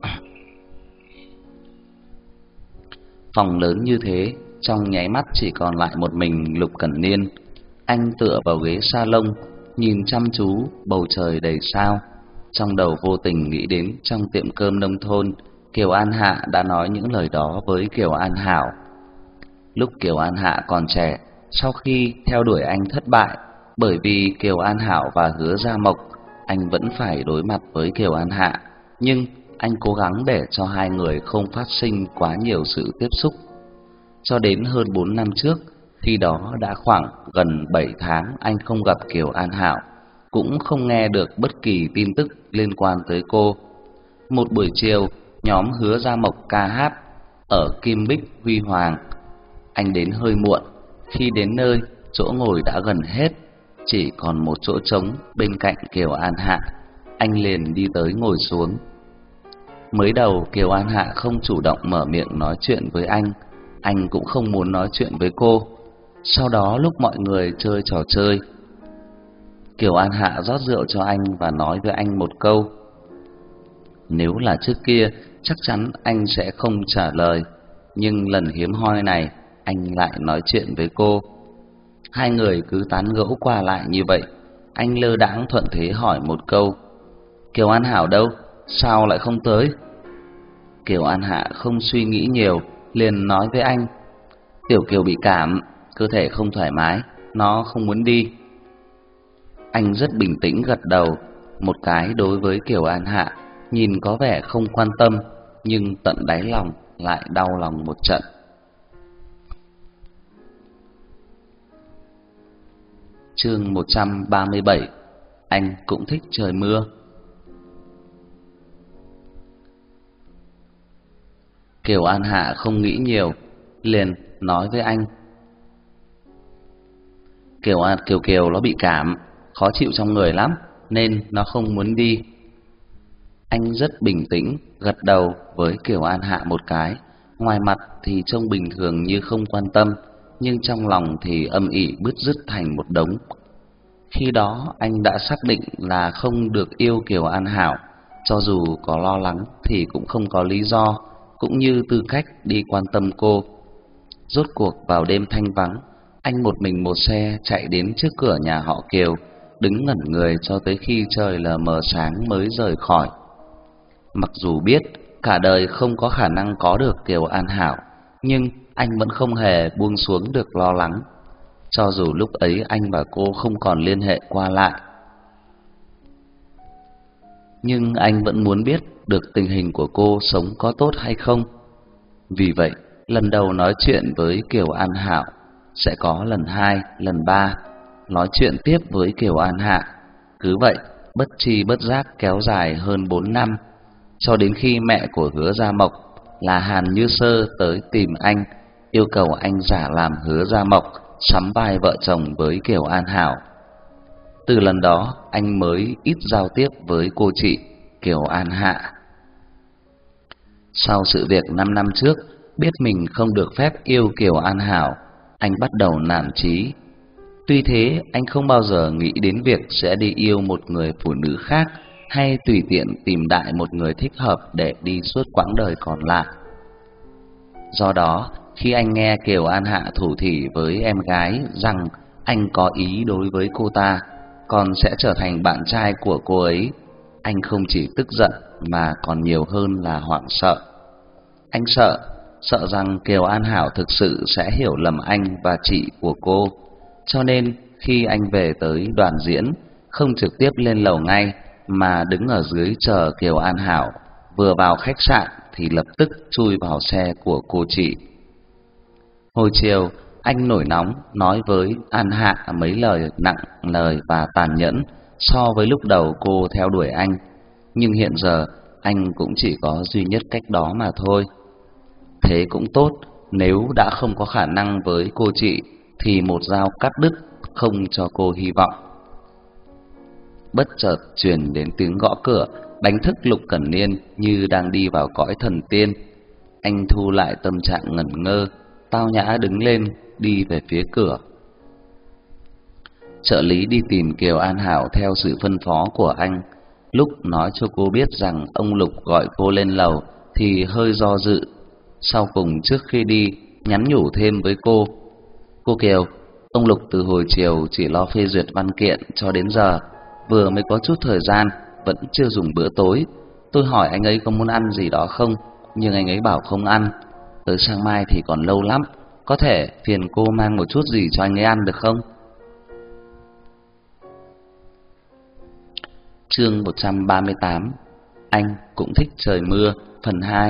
Phòng lớn như thế, trong nháy mắt chỉ còn lại một mình Lục Cẩn Niên. Anh tựa vào ghế salon, nhìn chăm chú bầu trời đầy sao. Trong đầu vô tình nghĩ đến trong tiệm cơm nông thôn, Kiều An Hạ đã nói những lời đó với Kiều An Hảo. Lúc Kiều An Hạ còn trẻ, sau khi theo đuổi anh thất bại, bởi vì Kiều An Hảo và Hứa Gia Mộc, anh vẫn phải đối mặt với Kiều An Hạ, nhưng anh cố gắng để cho hai người không phát sinh quá nhiều sự tiếp xúc. Cho đến hơn 4 năm trước, khi đó đã khoảng gần 7 tháng anh không gặp Kiều An Hảo, cũng không nghe được bất kỳ tin tức liên quan tới cô. Một buổi chiều, nhóm Hứa Gia Mộc ca hát ở Kim Bích Huy Hoàng. Anh đến hơi muộn, khi đến nơi, chỗ ngồi đã gần hết, chỉ còn một chỗ trống bên cạnh Kiều An Hạ. Anh liền đi tới ngồi xuống. Mới đầu Kiều An Hạ không chủ động mở miệng nói chuyện với anh cũng không muốn nói chuyện với cô. Sau đó lúc mọi người chơi trò chơi, Kiều An Hạ rót rượu cho anh và nói với anh một câu. Nếu là trước kia, chắc chắn anh sẽ không trả lời, nhưng lần hiếm hoi này, anh lại nói chuyện với cô. Hai người cứ tán gẫu qua lại như vậy, anh lơ đãng thuận thế hỏi một câu: Kiều An Hảo đâu? Sao lại không tới? Kiều An Hạ không suy nghĩ nhiều, liền nói với anh: Tiểu Kiều bị cảm, cơ thể không thoải mái, nó không muốn đi. Anh rất bình tĩnh gật đầu một cái đối với Kiều An Hạ, nhìn có vẻ không quan tâm, nhưng tận đáy lòng lại đau lòng một trận. Chương 137. Anh cũng thích trời mưa. Kiều An Hạ không nghĩ nhiều, liền nói với anh: Kiều nó bị cảm, khó chịu trong người lắm, nên nó không muốn đi. Anh rất bình tĩnh gật đầu với Kiều An Hạ một cái, ngoài mặt thì trông bình thường như không quan tâm, nhưng trong lòng thì âm ỉ bứt rứt thành một đống. Khi đó anh đã xác định là không được yêu Kiều An Hảo, cho dù có lo lắng thì cũng không có lý do, cũng như tư cách đi quan tâm cô. Rốt cuộc vào đêm thanh vắng, anh một mình một xe chạy đến trước cửa nhà họ Kiều, đứng ngẩn người cho tới khi trời lờ mờ sáng mới rời khỏi. Mặc dù biết cả đời không có khả năng có được Kiều An Hảo, nhưng anh vẫn không hề buông xuống được lo lắng, cho dù lúc ấy anh và cô không còn liên hệ qua lại. Nhưng anh vẫn muốn biết được tình hình của cô sống có tốt hay không. Vì vậy, lần đầu nói chuyện với Kiều An Hảo, sẽ có lần 2, lần 3, nói chuyện tiếp với Kiều An Hạ. Cứ vậy, bất tri bất giác kéo dài hơn 4 năm, cho đến khi mẹ của Hứa Gia Mộc là Hàn Như Sơ tới tìm anh, yêu cầu anh giả làm Hứa Gia Mộc, sắm vai vợ chồng với Kiều An Hảo. Từ lần đó, anh mới ít giao tiếp với cô chị Kiều An Hạ. Sau sự việc 5 năm trước, biết mình không được phép yêu Kiều An Hảo, anh bắt đầu nản chí. Tuy thế, anh không bao giờ nghĩ đến việc sẽ đi yêu một người phụ nữ khác, hay tùy tiện tìm đại một người thích hợp để đi suốt quãng đời còn lại. Do đó, khi anh nghe Kiều An Hạ thủ thỉ với em gái rằng anh có ý đối với cô ta, còn sẽ trở thành bạn trai của cô ấy, anh không chỉ tức giận mà còn nhiều hơn là hoảng sợ. Anh sợ rằng Kiều An Hảo thực sự sẽ hiểu lầm anh và chị của cô, cho nên khi anh về tới đoàn diễn, không trực tiếp lên lầu ngay mà đứng ở dưới chờ Kiều An Hảo, vừa vào khách sạn thì lập tức chui vào xe của cô chị. Hồi chiều, anh nổi nóng nói với An Hạ mấy lời nặng lời và tàn nhẫn so với lúc đầu cô theo đuổi anh, nhưng hiện giờ anh cũng chỉ có duy nhất cách đó mà thôi. Thế cũng tốt, nếu đã không có khả năng với cô chị thì một dao cắt đứt, không cho cô hy vọng. Bất chợt truyền đến tiếng gõ cửa, đánh thức Lục Cẩn Niên như đang đi vào cõi thần tiên. Anh thu lại tâm trạng ngẩn ngơ, tao nhã đứng lên đi về phía cửa. Trợ lý đi tìm Kiều An Hảo theo sự phân phó của anh. Lúc nói cho cô biết rằng ông Lục gọi cô lên lầu thì hơi do dự. Sau cùng trước khi đi, nhắn nhủ thêm với cô: Cô Kiều, ông Lục từ hồi chiều chỉ lo phê duyệt văn kiện cho đến giờ, vừa mới có chút thời gian, vẫn chưa dùng bữa tối. Tôi hỏi anh ấy có muốn ăn gì đó không, nhưng anh ấy bảo không ăn. Tới sáng mai thì còn lâu lắm, có thể phiền cô mang một chút gì cho anh ấy ăn được không? Chương 138. Anh cũng thích trời mưa, phần 2.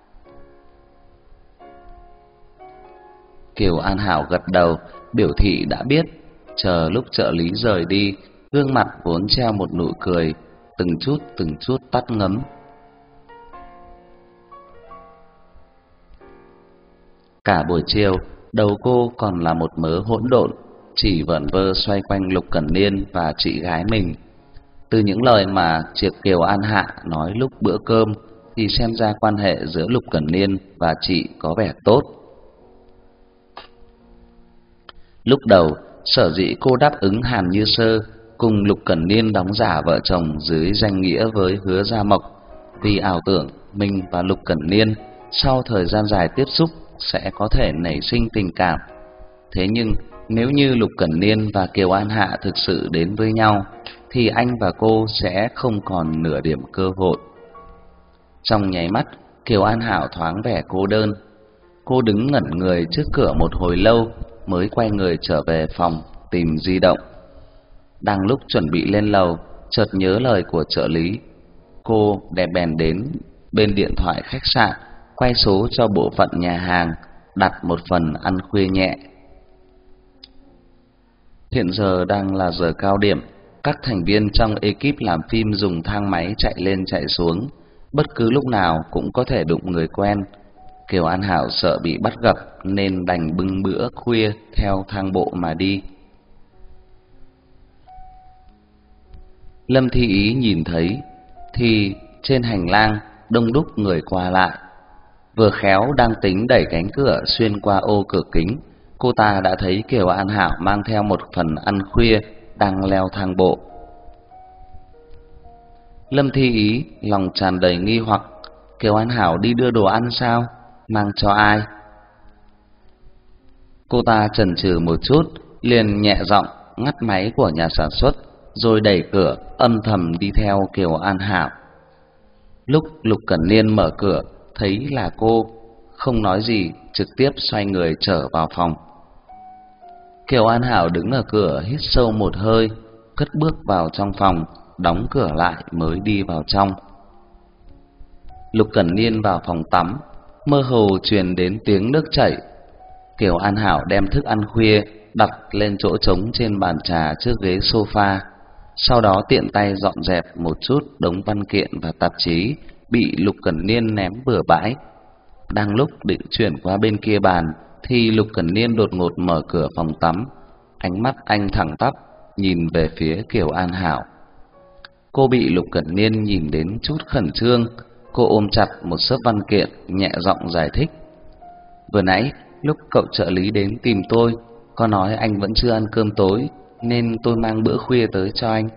Kiều An Hảo gật đầu, biểu thị đã biết. Chờ lúc trợ lý rời đi, gương mặt vốn treo một nụ cười, từng chút tắt ngấm. Cả buổi chiều, đầu cô còn là một mớ hỗn độn, chỉ vẩn vơ xoay quanh Lục Cẩn Niên và chị gái mình. Từ những lời mà Triệt Kiều An Hạ nói lúc bữa cơm thì xem ra quan hệ giữa Lục Cẩn Niên và chị có vẻ tốt. Lúc đầu, sở dĩ cô đáp ứng Hàn Như Sơ cùng Lục Cẩn Niên đóng giả vợ chồng dưới danh nghĩa với Hứa Gia Mộc, vì ảo tưởng mình và Lục Cẩn Niên sau thời gian dài tiếp xúc sẽ có thể nảy sinh tình cảm. Thế nhưng nếu như Lục Cẩn Niên và Kiều An Hạ thực sự đến với nhau thì anh và cô sẽ không còn nửa điểm cơ hội. Trong nháy mắt, Kiều An Hảo thoáng vẻ cô đơn. Cô đứng ngẩn người trước cửa một hồi lâu mới quay người trở về phòng tìm di động. Đang lúc chuẩn bị lên lầu, chợt nhớ lời của trợ lý. Cô đẹp bèn đến bên điện thoại khách sạn, quay số cho bộ phận nhà hàng, đặt một phần ăn khuya nhẹ. Hiện giờ đang là giờ cao điểm, các thành viên trong ekip làm phim dùng thang máy chạy lên chạy xuống, bất cứ lúc nào cũng có thể đụng người quen. Kiều An Hảo sợ bị bắt gặp nên đành bưng bữa khuya theo thang bộ mà đi. Lâm Thi Ý nhìn thấy thì trên hành lang đông đúc người qua lại. Vừa khéo đang tính đẩy cánh cửa xuyên qua ô cửa kính, cô ta đã thấy Kiều An Hảo mang theo một phần ăn khuya đang leo thang bộ. Lâm Thi Ý lòng tràn đầy nghi hoặc, Kiều An Hảo đi đưa đồ ăn sao? Mang cho ai? Cô ta chần chừ một chút, liền nhẹ giọng ngắt máy của nhà sản xuất, rồi đẩy cửa âm thầm đi theo Kiều An Hảo. Lúc Lục Cẩn Niên mở cửa thấy là cô, không nói gì, trực tiếp xoay người trở vào phòng. Kiều An Hảo đứng ở cửa hít sâu một hơi, cất bước vào trong phòng, đóng cửa lại mới đi vào trong. Lục Cẩn Niên vào phòng tắm, mơ hồ truyền đến tiếng nước chảy. Kiều An Hảo đem thức ăn khuya đặt lên chỗ trống trên bàn trà trước ghế sofa, sau đó tiện tay dọn dẹp một chút đống văn kiện và tạp chí bị Lục Cẩn Niên ném bừa bãi. Đang lúc định chuyển qua bên kia bàn thì Lục Cẩn Niên đột ngột mở cửa phòng tắm, ánh mắt anh thẳng tắp nhìn về phía Kiều An Hảo. Cô bị Lục Cẩn Niên nhìn đến chút khẩn trương, cô ôm chặt một xấp văn kiện, nhẹ giọng giải thích: "Vừa nãy lúc cậu trợ lý đến tìm tôi, có nói anh vẫn chưa ăn cơm tối nên tôi mang bữa khuya tới cho anh."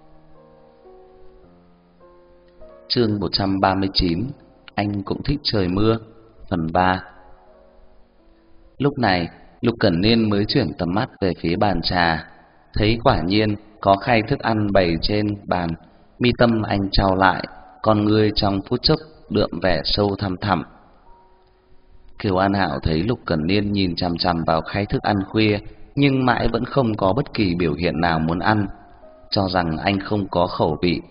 Chương 139: Anh cũng thích trời mưa, phần 3. Lúc này, Lục Cẩn Niên mới chuyển tầm mắt về phía bàn trà, thấy quả nhiên có khay thức ăn bày trên bàn, mi tâm anh chau lại, con ngươi trong phút chốc đượm vẻ sâu thẳm thẳm. Kiều An Hảo thấy Lục Cẩn Niên nhìn chằm chằm vào khay thức ăn khuya, nhưng mãi vẫn không có bất kỳ biểu hiện nào muốn ăn, cho rằng anh không có khẩu vị.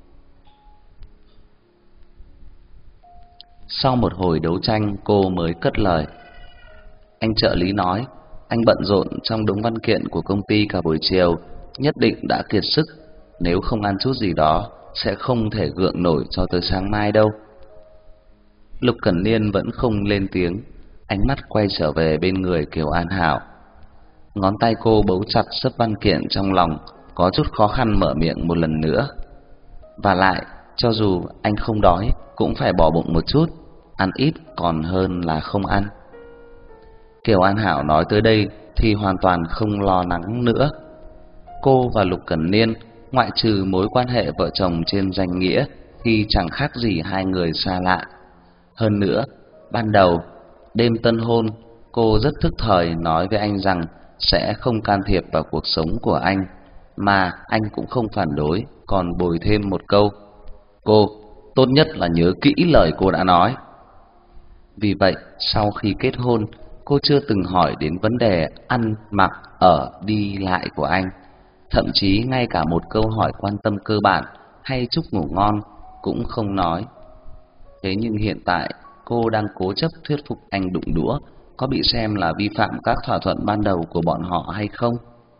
Sau một hồi đấu tranh, cô mới cất lời: "Anh trợ lý nói anh bận rộn trong đống văn kiện của công ty cả buổi chiều, nhất định đã kiệt sức, nếu không ăn chút gì đó sẽ không thể gượng nổi cho tới sáng mai đâu." Lục Cẩn Niên vẫn không lên tiếng, ánh mắt quay trở về bên người Kiều An Hảo. Ngón tay cô bấu chặt xấp văn kiện trong lòng, có chút khó khăn mở miệng một lần nữa: "Và lại, cho dù anh không đói cũng phải bỏ bụng một chút, ăn ít còn hơn là không ăn." Kiều An Hảo nói tới đây thì hoàn toàn không lo lắng nữa. Cô và Lục Cẩn Niên, ngoại trừ mối quan hệ vợ chồng trên danh nghĩa thì chẳng khác gì hai người xa lạ. Hơn nữa, ban đầu đêm tân hôn, cô rất thức thời nói với anh rằng sẽ không can thiệp vào cuộc sống của anh, mà anh cũng không phản đối, còn bồi thêm một câu: "Cô tốt nhất là nhớ kỹ lời cô đã nói." Vì vậy, sau khi kết hôn, cô chưa từng hỏi đến vấn đề ăn, mặc, ở, đi lại của anh. Thậm chí ngay cả một câu hỏi quan tâm cơ bản hay chúc ngủ ngon cũng không nói. Thế nhưng hiện tại, cô đang cố chấp thuyết phục anh đụng đũa, có bị xem là vi phạm các thỏa thuận ban đầu của bọn họ hay không?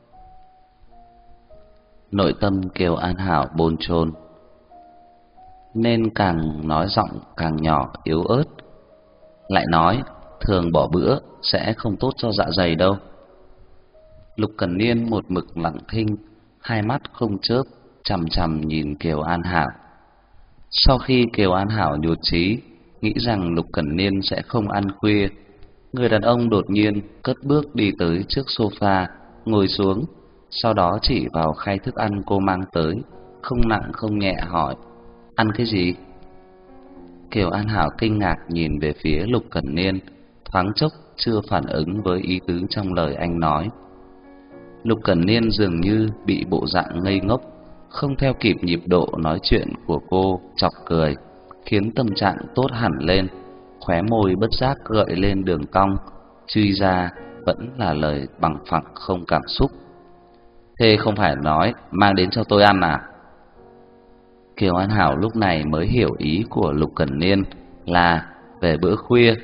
Nội tâm Kiều An Hảo bồn chồn, nên càng nói giọng càng nhỏ yếu ớt. Lại nói, thường bỏ bữa sẽ không tốt cho dạ dày đâu. Lục Cẩn Niên một mực lặng thinh, hai mắt không chớp, chằm chằm nhìn Kiều An Hảo. Sau khi Kiều An Hảo nhụt chí, nghĩ rằng Lục Cẩn Niên sẽ không ăn khuya, người đàn ông đột nhiên cất bước đi tới trước sofa, ngồi xuống, sau đó chỉ vào khay thức ăn cô mang tới, không nặng không nhẹ hỏi: "Ăn cái gì?" Kiều An Hảo kinh ngạc nhìn về phía Lục Cẩn Niên, thoáng chốc chưa phản ứng với ý tứ trong lời anh nói. Lục Cẩn Niên dường như bị bộ dạng ngây ngốc, không theo kịp nhịp độ nói chuyện của cô chọc cười, khiến tâm trạng tốt hẳn lên, khóe môi bất giác gợi lên đường cong, truy ra vẫn là lời bằng phẳng không cảm xúc. "Thế không phải nói mang đến cho tôi ăn à?" Kiều An Hảo lúc này mới hiểu ý của Lục Cẩn Niên là về bữa khuya,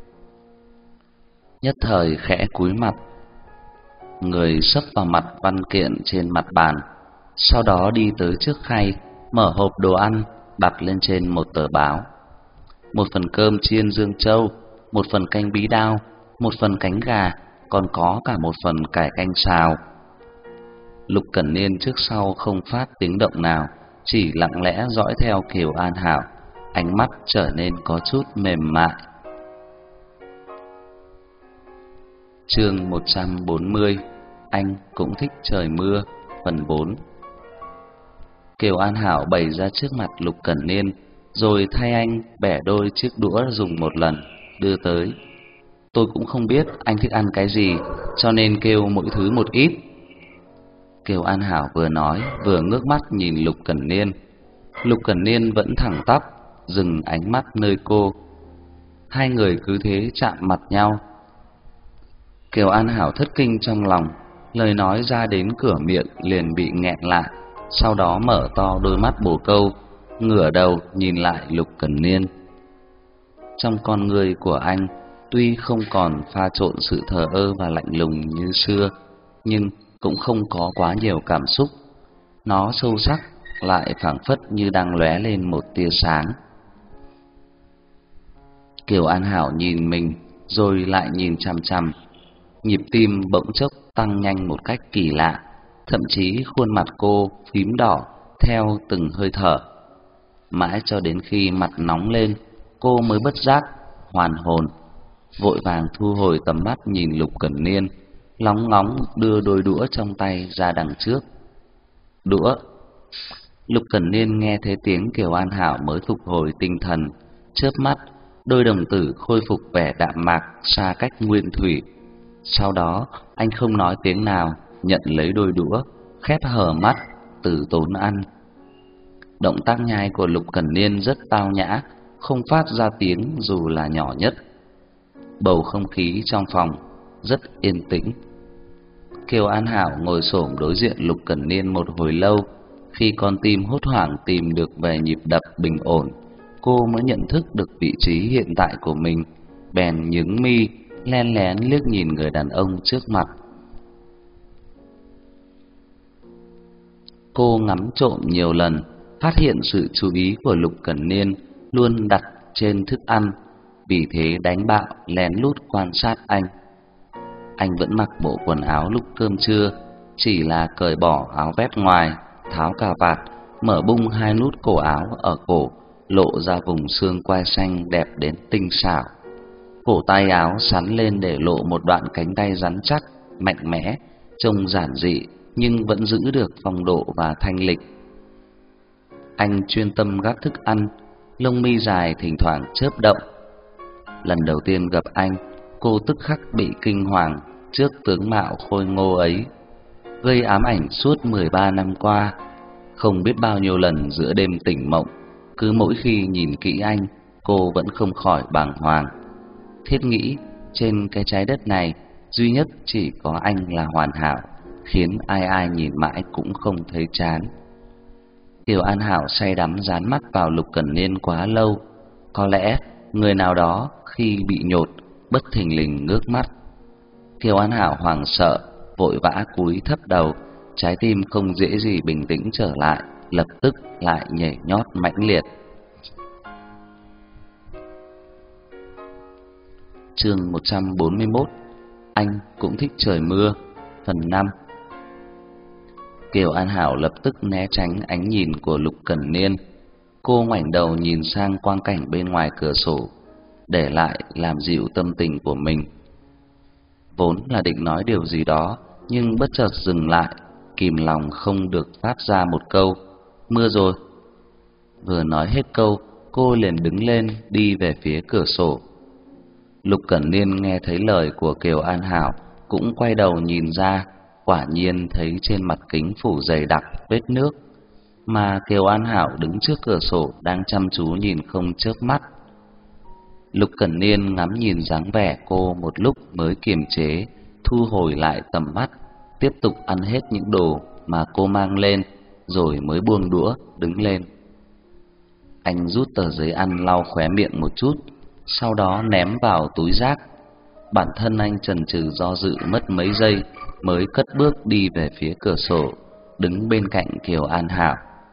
nhất thời khẽ cúi mặt, người sấp vào mặt văn kiện trên mặt bàn, sau đó đi tới trước khay, mở hộp đồ ăn đặt lên trên một tờ báo. Một phần cơm chiên dương châu, một phần canh bí đao, một phần cánh gà, còn có cả một phần cải canh xào. Lục Cẩn Niên trước sau không phát tiếng động nào, chỉ lặng lẽ dõi theo Kiều An Hảo, ánh mắt trở nên có chút mềm mại. Chương 140: Anh cũng thích trời mưa, phần 4. Kiều An Hảo bày ra trước mặt Lục Cẩn Niên, rồi thay anh bẻ đôi chiếc đũa dùng một lần, đưa tới. "Tôi cũng không biết anh thích ăn cái gì, cho nên kêu mỗi thứ một ít." Kiều An Hảo vừa nói vừa ngước mắt nhìn Lục Cẩn Niên. Lục Cẩn Niên vẫn thẳng tắp, dừng ánh mắt nơi cô. Hai người cứ thế chạm mặt nhau. Kiều An Hảo thất kinh trong lòng, lời nói ra đến cửa miệng liền bị nghẹn lại, sau đó mở to đôi mắt bồ câu, ngửa đầu nhìn lại Lục Cẩn Niên. Trong con người của anh tuy không còn pha trộn sự thờ ơ và lạnh lùng như xưa, nhưng cũng không có quá nhiều cảm xúc. Nó sâu sắc, lại phảng phất như đang lóe lên một tia sáng. Kiều An Hảo nhìn mình rồi lại nhìn chằm chằm, nhịp tim bỗng chốc tăng nhanh một cách kỳ lạ, thậm chí khuôn mặt cô phím đỏ theo từng hơi thở. Mãi cho đến khi mặt nóng lên, cô mới bất giác hoàn hồn, vội vàng thu hồi tầm mắt nhìn Lục Cẩn Niên, lóng ngóng đưa đôi đũa trong tay ra đằng trước. "Đũa." Lục Cẩn Niên nghe thấy tiếng Kiều An Hảo mới phục hồi tinh thần, chớp mắt, đôi đồng tử khôi phục vẻ đạm mạc xa cách nguyên thủy. Sau đó anh không nói tiếng nào, nhận lấy đôi đũa, khép hờ mắt, từ tốn ăn. Động tác nhai của Lục Cẩn Niên rất tao nhã, không phát ra tiếng dù là nhỏ nhất. Bầu không khí trong phòng rất yên tĩnh. Kiều An Hảo ngồi xổm đối diện Lục Cẩn Niên một hồi lâu, khi con tim hốt hoảng tìm được về nhịp đập bình ổn, cô mới nhận thức được vị trí hiện tại của mình, bèn nhướng mi, len lén liếc nhìn người đàn ông trước mặt. Cô ngắm trộm nhiều lần, phát hiện sự chú ý của Lục Cẩn Niên luôn đặt trên thức ăn, vì thế đánh bạo lén lút quan sát anh. Anh vẫn mặc bộ quần áo lúc cơm trưa, chỉ là cởi bỏ áo vest ngoài, tháo cà vạt, mở bung hai nút cổ áo ở cổ, lộ ra vùng xương quai xanh đẹp đến tinh xảo. Cổ tay áo xắn lên để lộ một đoạn cánh tay rắn chắc, mạnh mẽ, trông giản dị nhưng vẫn giữ được phong độ và thanh lịch. Anh chuyên tâm gắp thức ăn, lông mi dài thỉnh thoảng chớp động. Lần đầu tiên gặp anh, cô tức khắc bị kinh hoàng trước tướng mạo khôi ngô ấy, gây ám ảnh suốt 13 năm qua. Không biết bao nhiêu lần giữa đêm tỉnh mộng, cứ mỗi khi nhìn kỹ anh, cô vẫn không khỏi bàng hoàng. Thiết nghĩ trên cái trái đất này duy nhất chỉ có anh là hoàn hảo, khiến ai ai nhìn mãi cũng không thấy chán. Kiều An Hảo say đắm dán mắt vào Lục Cẩn Niên quá lâu, có lẽ người nào đó khi bị nhột bất thình lình ngước mắt. Kiều An Hảo hoảng sợ, vội vã cúi thấp đầu, trái tim không dễ gì bình tĩnh trở lại, lập tức lại nhảy nhót mãnh liệt. Chương 141: Anh cũng thích trời mưa, phần 5. Kiều An Hảo lập tức né tránh ánh nhìn của Lục Cẩn Niên. Cô ngoảnh đầu nhìn sang quang cảnh bên ngoài cửa sổ, để lại làm dịu tâm tình của mình. Vốn là định nói điều gì đó, nhưng bất chợt dừng lại, kìm lòng không được phát ra một câu: "Mưa rồi." Vừa nói hết câu, cô liền đứng lên đi về phía cửa sổ. Lục Cẩn Niên nghe thấy lời của Kiều An Hảo, cũng quay đầu nhìn ra, quả nhiên thấy trên mặt kính phủ dày đặc vết nước, mà Kiều An Hảo đứng trước cửa sổ đang chăm chú nhìn không chớp mắt. Lục Cẩn Niên ngắm nhìn dáng vẻ cô một lúc mới kiềm chế, thu hồi lại tầm mắt, tiếp tục ăn hết những đồ mà cô mang lên, rồi mới buông đũa đứng lên. Anh rút tờ giấy ăn lau khóe miệng một chút, sau đó ném vào túi rác. Bản thân anh chần chừ do dự mất mấy giây mới cất bước đi về phía cửa sổ, đứng bên cạnh Kiều An Hảo.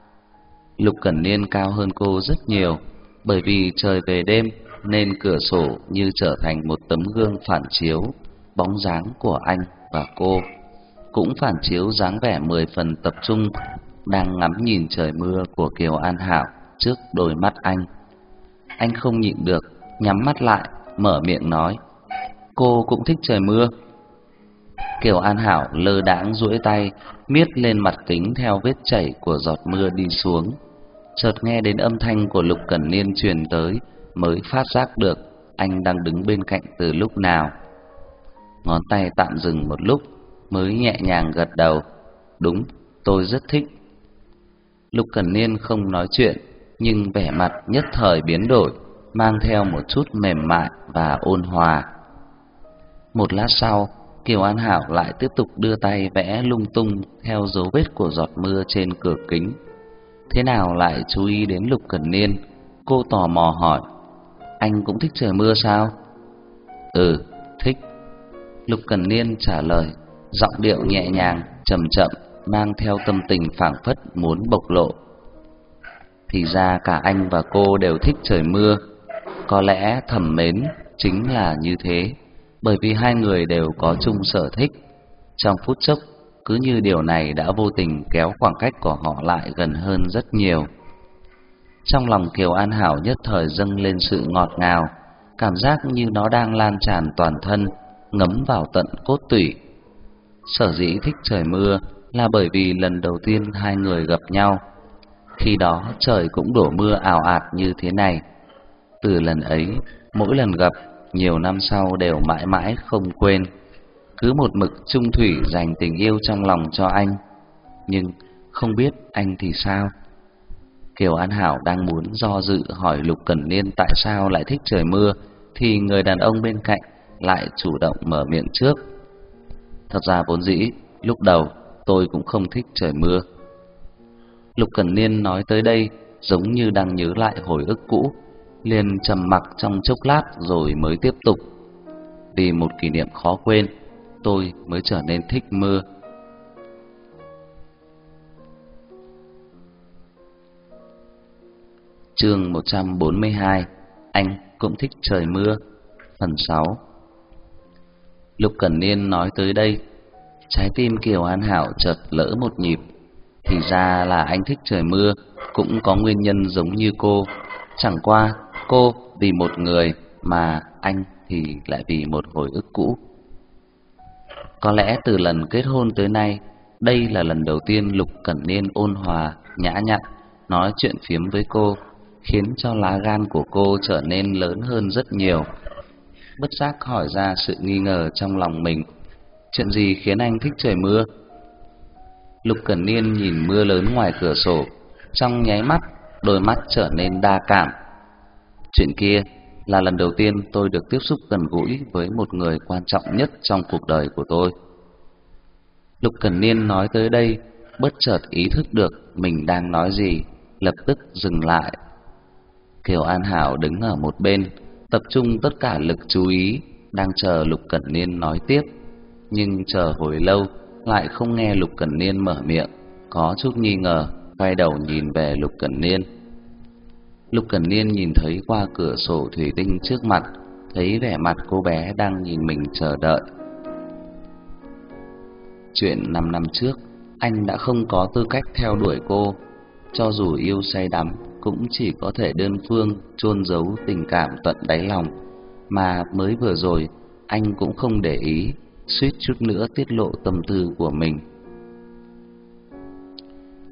Lục Cẩn Niên cao hơn cô rất nhiều, bởi vì trời về đêm nên cửa sổ như trở thành một tấm gương phản chiếu bóng dáng của anh và cô, cũng phản chiếu dáng vẻ 10 phần tập trung đang ngắm nhìn trời mưa của Kiều An Hảo trước đôi mắt anh. Anh không nhịn được, nhắm mắt lại, mở miệng nói: "Cô cũng thích trời mưa?" Kiều An Hảo lơ đãng duỗi tay miết lên mặt kính theo vết chảy của giọt mưa đi xuống. Chợt nghe đến âm thanh của Lục Cẩn Niên truyền tới, mới phát giác được anh đang đứng bên cạnh từ lúc nào. Ngón tay tạm dừng một lúc, mới nhẹ nhàng gật đầu: "Đúng, tôi rất thích." Lục Cẩn Niên không nói chuyện, nhưng vẻ mặt nhất thời biến đổi, mang theo một chút mềm mại và ôn hòa. Một lát sau, Kiều An Hảo lại tiếp tục đưa tay vẽ lung tung theo dấu vết của giọt mưa trên cửa kính. Thế nào lại chú ý đến Lục Cẩn Niên? Cô tò mò hỏi: "Anh cũng thích trời mưa sao?" "Ừ, thích." Lục Cẩn Niên trả lời, giọng điệu nhẹ nhàng, chậm chậm, mang theo tâm tình phảng phất muốn bộc lộ. Thì ra cả anh và cô đều thích trời mưa. Có lẽ thầm mến chính là như thế, bởi vì hai người đều có chung sở thích. Trong phút chốc, cứ như điều này đã vô tình kéo khoảng cách của họ lại gần hơn rất nhiều. Trong lòng Kiều An Hảo nhất thời dâng lên sự ngọt ngào, cảm giác như nó đang lan tràn toàn thân, ngấm vào tận cốt tủy. Sở dĩ thích trời mưa là bởi vì lần đầu tiên hai người gặp nhau, khi đó trời cũng đổ mưa ào ạt như thế này. Từ lần ấy, mỗi lần gặp, nhiều năm sau đều mãi mãi không quên, cứ một mực chung thủy dành tình yêu trong lòng cho anh. Nhưng không biết anh thì sao? Kiều An Hảo đang muốn do dự hỏi Lục Cẩn Niên tại sao lại thích trời mưa, thì người đàn ông bên cạnh lại chủ động mở miệng trước: "Thật ra vốn dĩ lúc đầu tôi cũng không thích trời mưa." Lục Cẩn Niên nói tới đây giống như đang nhớ lại hồi ức cũ, liền trầm mặc trong chốc lát rồi mới tiếp tục: "Vì một kỷ niệm khó quên, tôi mới trở nên thích mưa." Chương 142: Anh cũng thích trời mưa. Phần 6. Lục Cẩn Niên nói tới đây, trái tim Kiều An Hảo chợt lỡ một nhịp. Thì ra là anh thích trời mưa cũng có nguyên nhân giống như cô, chẳng qua cô vì một người mà anh thì lại vì một hồi ức cũ. Có lẽ từ lần kết hôn tới nay, đây là lần đầu tiên Lục Cẩn Niên ôn hòa, nhã nhặn nói chuyện phiếm với cô, khiến cho lá gan của cô trở nên lớn hơn rất nhiều. Bất giác hỏi ra sự nghi ngờ trong lòng mình: "Chuyện gì khiến anh thích trời mưa?" Lục Cẩn Niên nhìn mưa lớn ngoài cửa sổ, trong nháy mắt đôi mắt trở nên đa cảm. "Chuyện kia là lần đầu tiên tôi được tiếp xúc gần gũi với một người quan trọng nhất trong cuộc đời của tôi." Lục Cẩn Niên nói tới đây, bất chợt ý thức được mình đang nói gì, lập tức dừng lại. Kiều An Hảo đứng ở một bên, tập trung tất cả lực chú ý, đang chờ Lục Cẩn Niên nói tiếp, nhưng chờ hồi lâu lại không nghe Lục Cẩn Niên mở miệng, có chút nghi ngờ, quay đầu nhìn về Lục Cẩn Niên. Lục Cẩn Niên nhìn thấy qua cửa sổ thủy tinh trước mặt, thấy vẻ mặt cô bé đang nhìn mình chờ đợi. Chuyện 5 năm trước, anh đã không có tư cách theo đuổi cô, cho dù yêu say đắm cũng chỉ có thể đơn phương chôn giấu tình cảm tận đáy lòng, mà mới vừa rồi anh cũng không để ý, suýt chút nữa tiết lộ tâm tư của mình.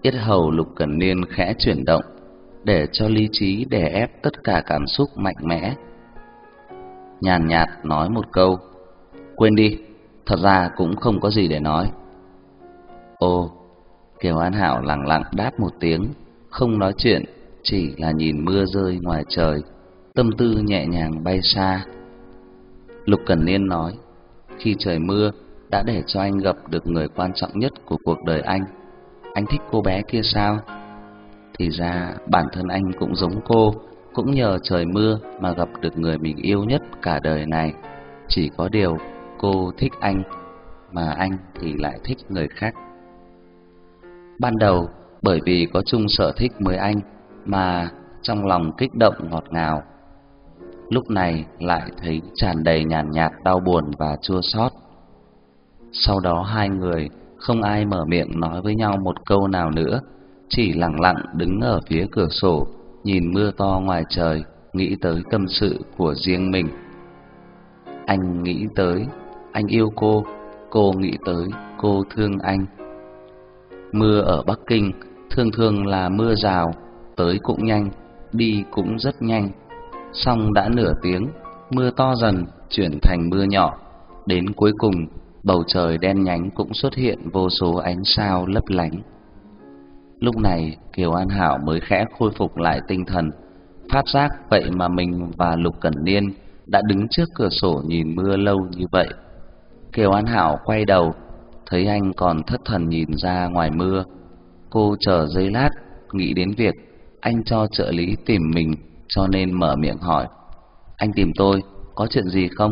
Yết hầu Lục Cẩn Niên khẽ chuyển động, để cho lý trí đè ép tất cả cảm xúc mạnh mẽ. Nhàn nhạt nói một câu: "Quên đi, thật ra cũng không có gì để nói." Ồ, Kiều An Hảo lặng lặng đáp một tiếng, không nói chuyện, chỉ là nhìn mưa rơi ngoài trời, tâm tư nhẹ nhàng bay xa. Lục Cẩn Niên nói: "Khi trời mưa đã để cho anh gặp được người quan trọng nhất của cuộc đời anh. Anh thích cô bé kia sao? Thì ra bản thân anh cũng giống cô, cũng nhờ trời mưa mà gặp được người mình yêu nhất cả đời này. Chỉ có điều cô thích anh, mà anh thì lại thích người khác. Ban đầu bởi vì có chung sở thích với anh mà trong lòng kích động ngọt ngào, lúc này lại thấy tràn đầy nhàn nhạt đau buồn và chua xót. Sau đó hai người không ai mở miệng nói với nhau một câu nào nữa, chỉ lặng lặng đứng ở phía cửa sổ, nhìn mưa to ngoài trời, nghĩ tới tâm sự của riêng mình. Anh nghĩ tới anh yêu cô nghĩ tới cô thương anh. Mưa ở Bắc Kinh thường thường là mưa rào, tới cũng nhanh, đi cũng rất nhanh. Xong đã nửa tiếng, mưa to dần chuyển thành mưa nhỏ, đến cuối cùng bầu trời đen nhánh cũng xuất hiện vô số ánh sao lấp lánh. Lúc này Kiều An Hảo mới khẽ khôi phục lại tinh thần, phát giác vậy mà mình và Lục Cẩn Niên đã đứng trước cửa sổ nhìn mưa lâu như vậy. Kiều An Hảo quay đầu, thấy anh còn thất thần nhìn ra ngoài mưa. Cô chờ giây lát, nghĩ đến việc anh cho trợ lý tìm mình, cho nên mở miệng hỏi: "Anh tìm tôi, có chuyện gì không?"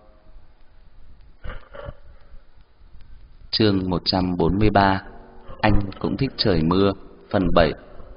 Chương 143: Anh cũng thích trời mưa, phần 7.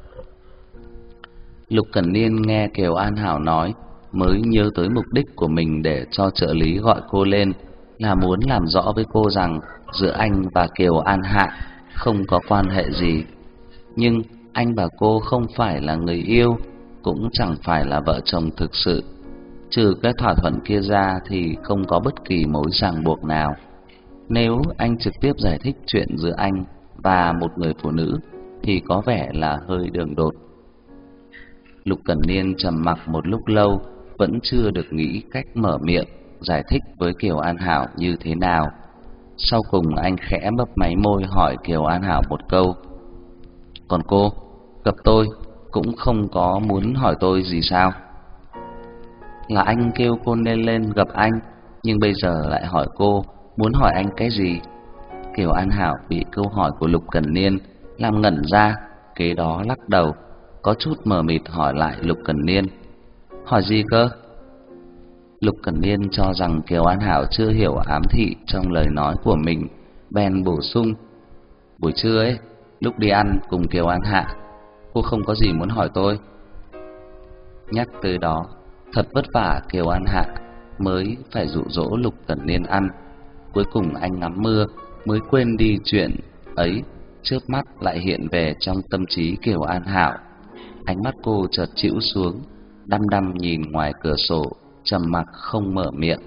Lục Cẩn Niên nghe Kiều An Hảo nói, mới nhớ tới mục đích của mình để cho trợ lý gọi cô lên, là muốn làm rõ với cô rằng giữa anh và Kiều An Hạ không có quan hệ gì. Nhưng anh và cô không phải là người yêu, cũng chẳng phải là vợ chồng thực sự. Trừ cái thỏa thuận kia ra thì không có bất kỳ mối ràng buộc nào. Nếu anh trực tiếp giải thích chuyện giữa anh và một người phụ nữ thì có vẻ là hơi đường đột. Lục Cẩn Niên trầm mặc một lúc lâu, vẫn chưa được nghĩ cách mở miệng giải thích với Kiều An Hảo như thế nào. Sau cùng anh khẽ mấp máy môi hỏi Kiều An Hảo một câu: "Còn cô, gặp tôi cũng không có muốn hỏi tôi gì sao?" "Là anh kêu cô nên lên gặp anh, nhưng bây giờ lại hỏi cô muốn hỏi anh cái gì?" Kiều An Hảo bị câu hỏi của Lục Cẩn Niên làm ngẩn ra, kế đó lắc đầu, có chút mờ mịt hỏi lại Lục Cẩn Niên: "Hỏi gì cơ?" Lục Cẩn Niên cho rằng Kiều An Hảo chưa hiểu ám thị trong lời nói của mình, bèn bổ sung: "Buổi trưa ấy, lúc đi ăn cùng Kiều An Hạ, cô không có gì muốn hỏi tôi." Nhắc tới đó, thật vất vả Kiều An Hạ mới phải dụ dỗ Lục Cẩn Niên ăn. Cuối cùng anh ngắm mưa mới quên đi chuyện ấy, chớp mắt lại hiện về trong tâm trí Kiều An Hảo. Ánh mắt cô chợt chĩu xuống, đăm đăm nhìn ngoài cửa sổ, trầm mặc không mở miệng.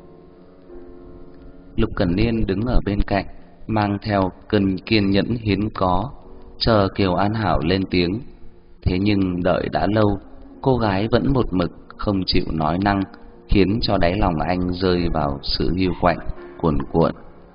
Lục Cẩn Niên đứng ở bên cạnh, mang theo cơn kiên nhẫn hiếm có, chờ Kiều An Hảo lên tiếng. Thế nhưng đợi đã lâu, cô gái vẫn một mực không chịu nói năng, khiến cho đáy lòng anh rơi vào sự hiu quạnh cuồn cuộn.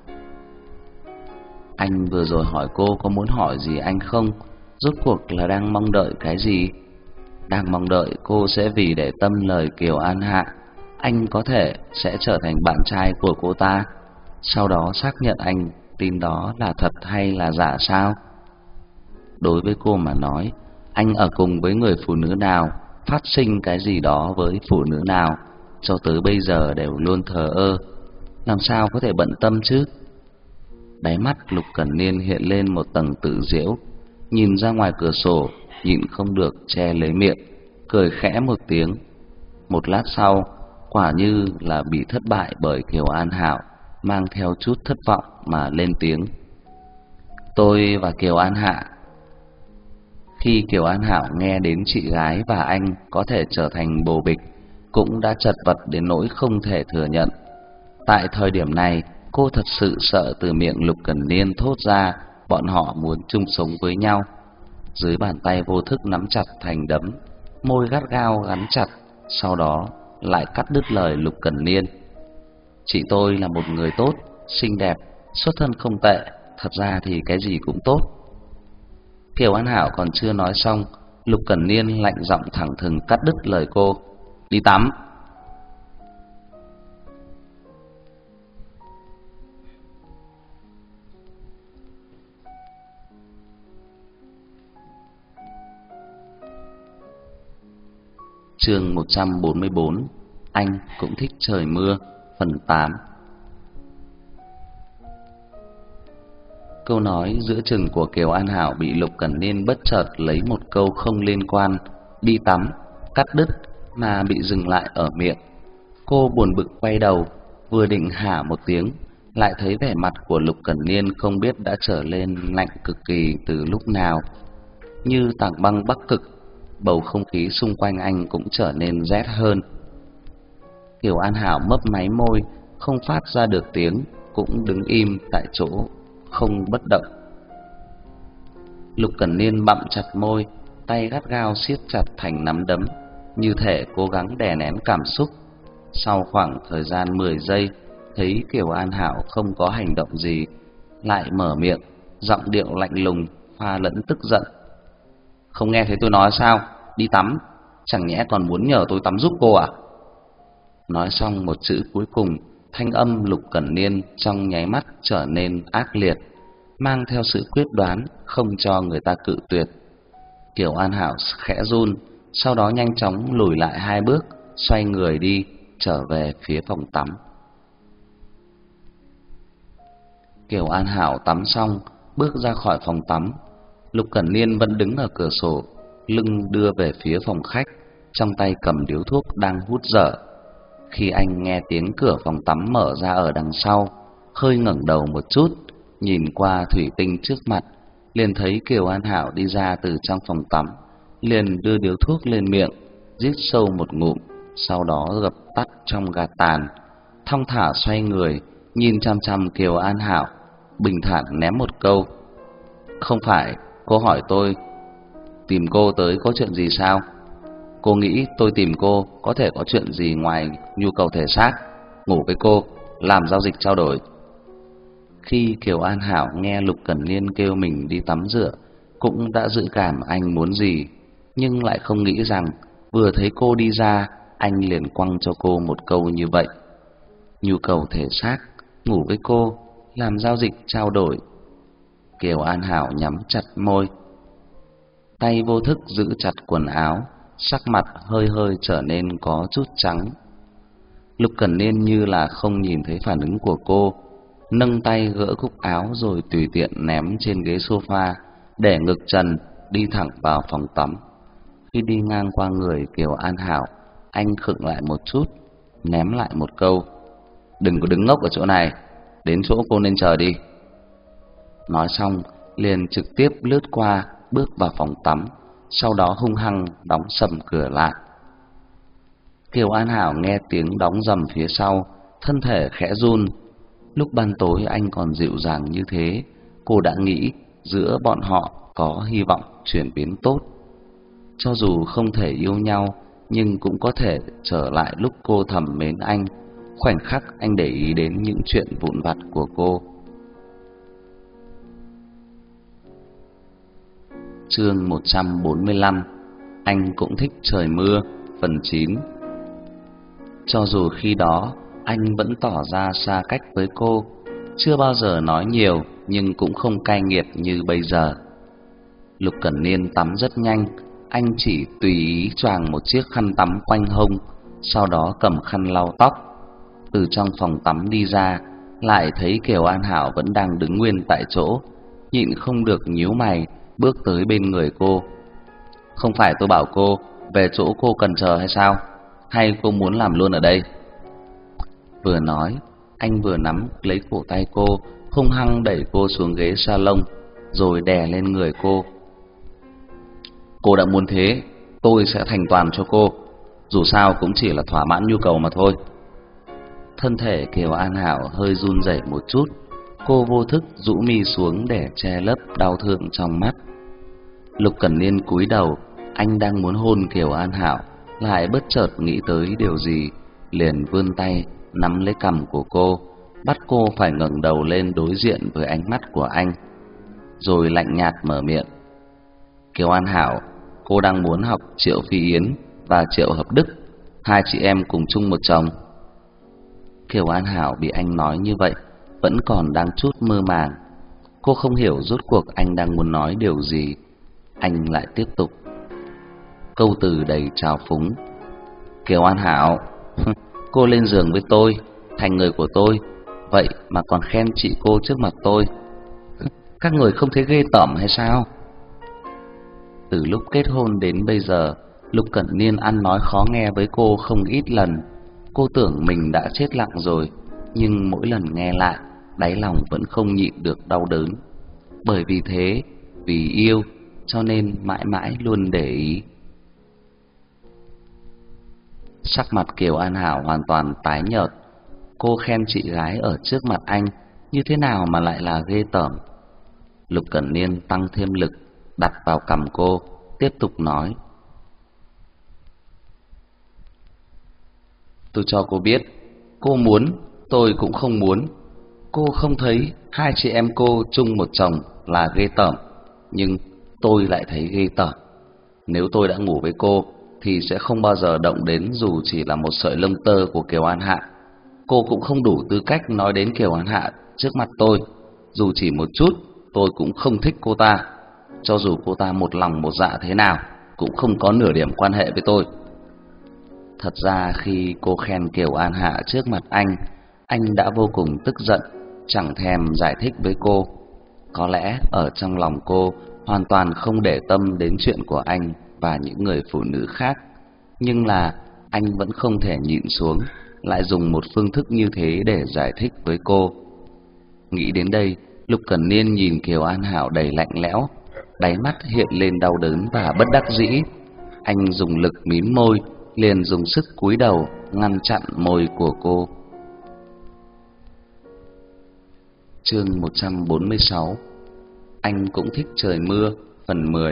Anh vừa rồi hỏi cô có muốn hỏi gì anh không, rốt cuộc là đang mong đợi cái gì? Đang mong đợi cô sẽ vì để tâm lời Kiều An Hạ, anh có thể sẽ trở thành bạn trai của cô ta, sau đó xác nhận anh tin đó là thật hay là giả sao? Đối với cô mà nói, anh ở cùng với người phụ nữ nào, phát sinh cái gì đó với phụ nữ nào, cho tới bây giờ đều luôn thờ ơ, làm sao có thể bận tâm chứ? Đáy mắt Lục Cẩn Niên hiện lên một tầng tự giễu, nhìn ra ngoài cửa sổ, nhịn không được che lấy miệng, cười khẽ một tiếng. Một lát sau, quả như là bị thất bại bởi Kiều An Hảo, mang theo chút thất vọng mà lên tiếng: "Tôi và Kiều An Hạ." Khi Kiều An Hảo nghe đến chị gái và anh có thể trở thành bồ bịch, cũng đã chật vật đến nỗi không thể thừa nhận. Tại thời điểm này, cô thật sự sợ từ miệng Lục Cẩn Niên thốt ra bọn họ muốn chung sống với nhau, dưới bàn tay vô thức nắm chặt thành đấm, môi gắt gao gắn chặt, sau đó lại cắt đứt lời Lục Cẩn Niên. Chị tôi là một người tốt, xinh đẹp, xuất thân không tệ, thật ra thì cái gì cũng tốt. Kiều An Hảo còn chưa nói xong, Lục Cẩn Niên lạnh giọng thẳng thừng cắt đứt lời cô. Đi tắm. Chương 144. Anh cũng thích trời mưa, phần 8. Câu nói giữa chừng của Kiều An Hảo bị Lục Cẩn Niên bất chợt lấy một câu không liên quan, đi tắm, cắt đứt mà bị dừng lại ở miệng. Cô buồn bực quay đầu, vừa định hả một tiếng, lại thấy vẻ mặt của Lục Cẩn Niên không biết đã trở lên lạnh cực kỳ từ lúc nào, như tảng băng Bắc Cực. Bầu không khí xung quanh anh cũng trở nên rét hơn. Kiều An Hảo mấp máy môi, không phát ra được tiếng, cũng đứng im tại chỗ, không bất động. Lục Cẩn Niên bặm chặt môi, tay gắt gao siết chặt thành nắm đấm, như thể cố gắng đè nén cảm xúc. Sau khoảng thời gian 10 giây, thấy Kiều An Hảo không có hành động gì, lại mở miệng, giọng điệu lạnh lùng pha lẫn tức giận. Không nghe thấy tôi nói sao? Đi tắm, chẳng nhẽ còn muốn nhờ tôi tắm giúp cô à? Nói xong một chữ cuối cùng, thanh âm Lục Cẩn Niên trong nháy mắt trở nên ác liệt, mang theo sự quyết đoán không cho người ta cự tuyệt. Kiều An Hảo khẽ run, sau đó nhanh chóng lùi lại 2 bước, xoay người đi, trở về phía phòng tắm. Kiều An Hảo tắm xong, bước ra khỏi phòng tắm. Lục Cẩn Niên vẫn đứng ở cửa sổ, lưng đưa về phía phòng khách, trong tay cầm điếu thuốc đang hút dở. Khi anh nghe tiếng cửa phòng tắm mở ra ở đằng sau, hơi ngẩng đầu một chút, nhìn qua thủy tinh trước mặt, liền thấy Kiều An Hảo đi ra từ trong phòng tắm, liền đưa điếu thuốc lên miệng, rít sâu một ngụm, sau đó gập tắt trong gạt tàn, thong thả xoay người, nhìn chăm chăm Kiều An Hảo, bình thản ném một câu: "Không phải cô hỏi tôi tìm cô tới có chuyện gì sao? Cô nghĩ tôi tìm cô có thể có chuyện gì ngoài nhu cầu thể xác, ngủ với cô, làm giao dịch trao đổi?" Khi Kiều An Hảo nghe Lục Cẩn Niên kêu mình đi tắm rửa, cũng đã dự cảm anh muốn gì, nhưng lại không nghĩ rằng vừa thấy cô đi ra, anh liền quăng cho cô một câu như vậy. Nhu cầu thể xác, ngủ với cô, làm giao dịch trao đổi. Kiều An Hảo nhắm chặt môi, tay vô thức giữ chặt quần áo, sắc mặt hơi hơi trở nên có chút trắng. Lục Cẩn Niên như là không nhìn thấy phản ứng của cô, nâng tay gỡ cúc áo rồi tùy tiện ném trên ghế sofa, để ngực trần đi thẳng vào phòng tắm. Khi đi ngang qua người Kiều An Hảo, anh khựng lại một chút, ném lại một câu: "Đừng có đứng ngốc ở chỗ này, đến chỗ cô nên chờ đi." Nói xong, liền trực tiếp lướt qua, bước vào phòng tắm, sau đó hung hăng đóng sầm cửa lại. Kiều An Hảo nghe tiếng đóng rầm phía sau, thân thể khẽ run. Lúc ban tối anh còn dịu dàng như thế, cô đã nghĩ giữa bọn họ có hy vọng chuyển biến tốt. Cho dù không thể yêu nhau, nhưng cũng có thể trở lại lúc cô thầm mến anh, khoảnh khắc anh để ý đến những chuyện vụn vặt của cô. Chương 145. Anh cũng thích trời mưa, phần 9. Cho dù khi đó anh vẫn tỏ ra xa cách với cô, chưa bao giờ nói nhiều nhưng cũng không cay nghiệt như bây giờ. Lục Cẩn Niên tắm rất nhanh, anh chỉ tùy ý choàng một chiếc khăn tắm quanh hông, sau đó cầm khăn lau tóc. Từ trong phòng tắm đi ra, lại thấy Kiều An Hảo vẫn đang đứng nguyên tại chỗ, nhịn không được nhíu mày, bước tới bên người cô. "Không phải tôi bảo cô về chỗ cô cần chờ hay sao? Hay cô muốn làm luôn ở đây?" Vừa nói, anh vừa nắm lấy cổ tay cô, hung hăng đẩy cô xuống ghế salon, rồi đè lên người cô. "Cô đã muốn thế, tôi sẽ thành toàn cho cô, dù sao cũng chỉ là thỏa mãn nhu cầu mà thôi." Thân thể Kiều An Hảo hơi run rẩy một chút, cô vô thức rũ mi xuống để che lấp đau thương trong mắt. Lục Cẩn Niên cúi đầu, anh đang muốn hôn Kiều An Hạo, lại bất chợt nghĩ tới điều gì, liền vươn tay nắm lấy cằm của cô, bắt cô phải ngẩng đầu lên đối diện với ánh mắt của anh, rồi lạnh nhạt mở miệng. Kiều An Hạo, cô đang muốn học Triệu Phi Yến và Triệu Hợp Đức, hai chị em cùng chung một chồng. Kiều An Hạo bị anh nói như vậy vẫn còn đang chút mơ màng. Cô không hiểu rốt cuộc anh đang muốn nói điều gì. Anh lại tiếp tục, câu từ đầy trào phúng. Kiều An Hạo, cô lên giường với tôi, thành người của tôi, vậy mà còn khen chị cô trước mặt tôi. Các người không thấy ghê tởm hay sao? Từ lúc kết hôn đến bây giờ, Lục Cẩn Niên ăn nói khó nghe với cô không ít lần. Cô tưởng mình đã chết lặng rồi, nhưng mỗi lần nghe lại, đáy lòng vẫn không nhịn được đau đớn. Bởi vì thế, vì yêu, cho nên mãi mãi luôn để ý. Sắc mặt Kiều An Hảo hoàn toàn tái nhợt. Cô khen chị gái ở trước mặt anh, như thế nào mà lại là ghê tởm. Lục Cẩn Niên tăng thêm lực đặt vào cằm cô, tiếp tục nói. Tôi cho cô biết, cô muốn, tôi cũng không muốn. Cô không thấy hai chị em cô chung một chồng là ghê tởm, nhưng tôi lại thấy ghê tởm. Nếu tôi đã ngủ với cô thì sẽ không bao giờ động đến dù chỉ là một sợi lông tơ của Kiều An Hạ. Cô cũng không đủ tư cách nói đến Kiều An Hạ trước mặt tôi. Dù chỉ một chút, tôi cũng không thích cô ta. Cho dù cô ta một lòng một dạ thế nào, cũng không có nửa điểm quan hệ với tôi. Thật ra khi cô khen Kiều An Hạ trước mặt anh đã vô cùng tức giận, chẳng thèm giải thích với cô. Có lẽ ở trong lòng cô hoàn toàn không để tâm đến chuyện của anh và những người phụ nữ khác, nhưng là anh vẫn không thể nhịn xuống, lại dùng một phương thức như thế để giải thích với cô. Nghĩ đến đây, Lục Cẩn Niên nhìn Kiều An Hảo đầy lạnh lẽo, đáy mắt hiện lên đau đớn và bất đắc dĩ. Anh dùng lực mím môi, liền dùng sức cúi đầu ngăn chặn môi của cô. Chương 146. Anh cũng thích trời mưa, phần 10.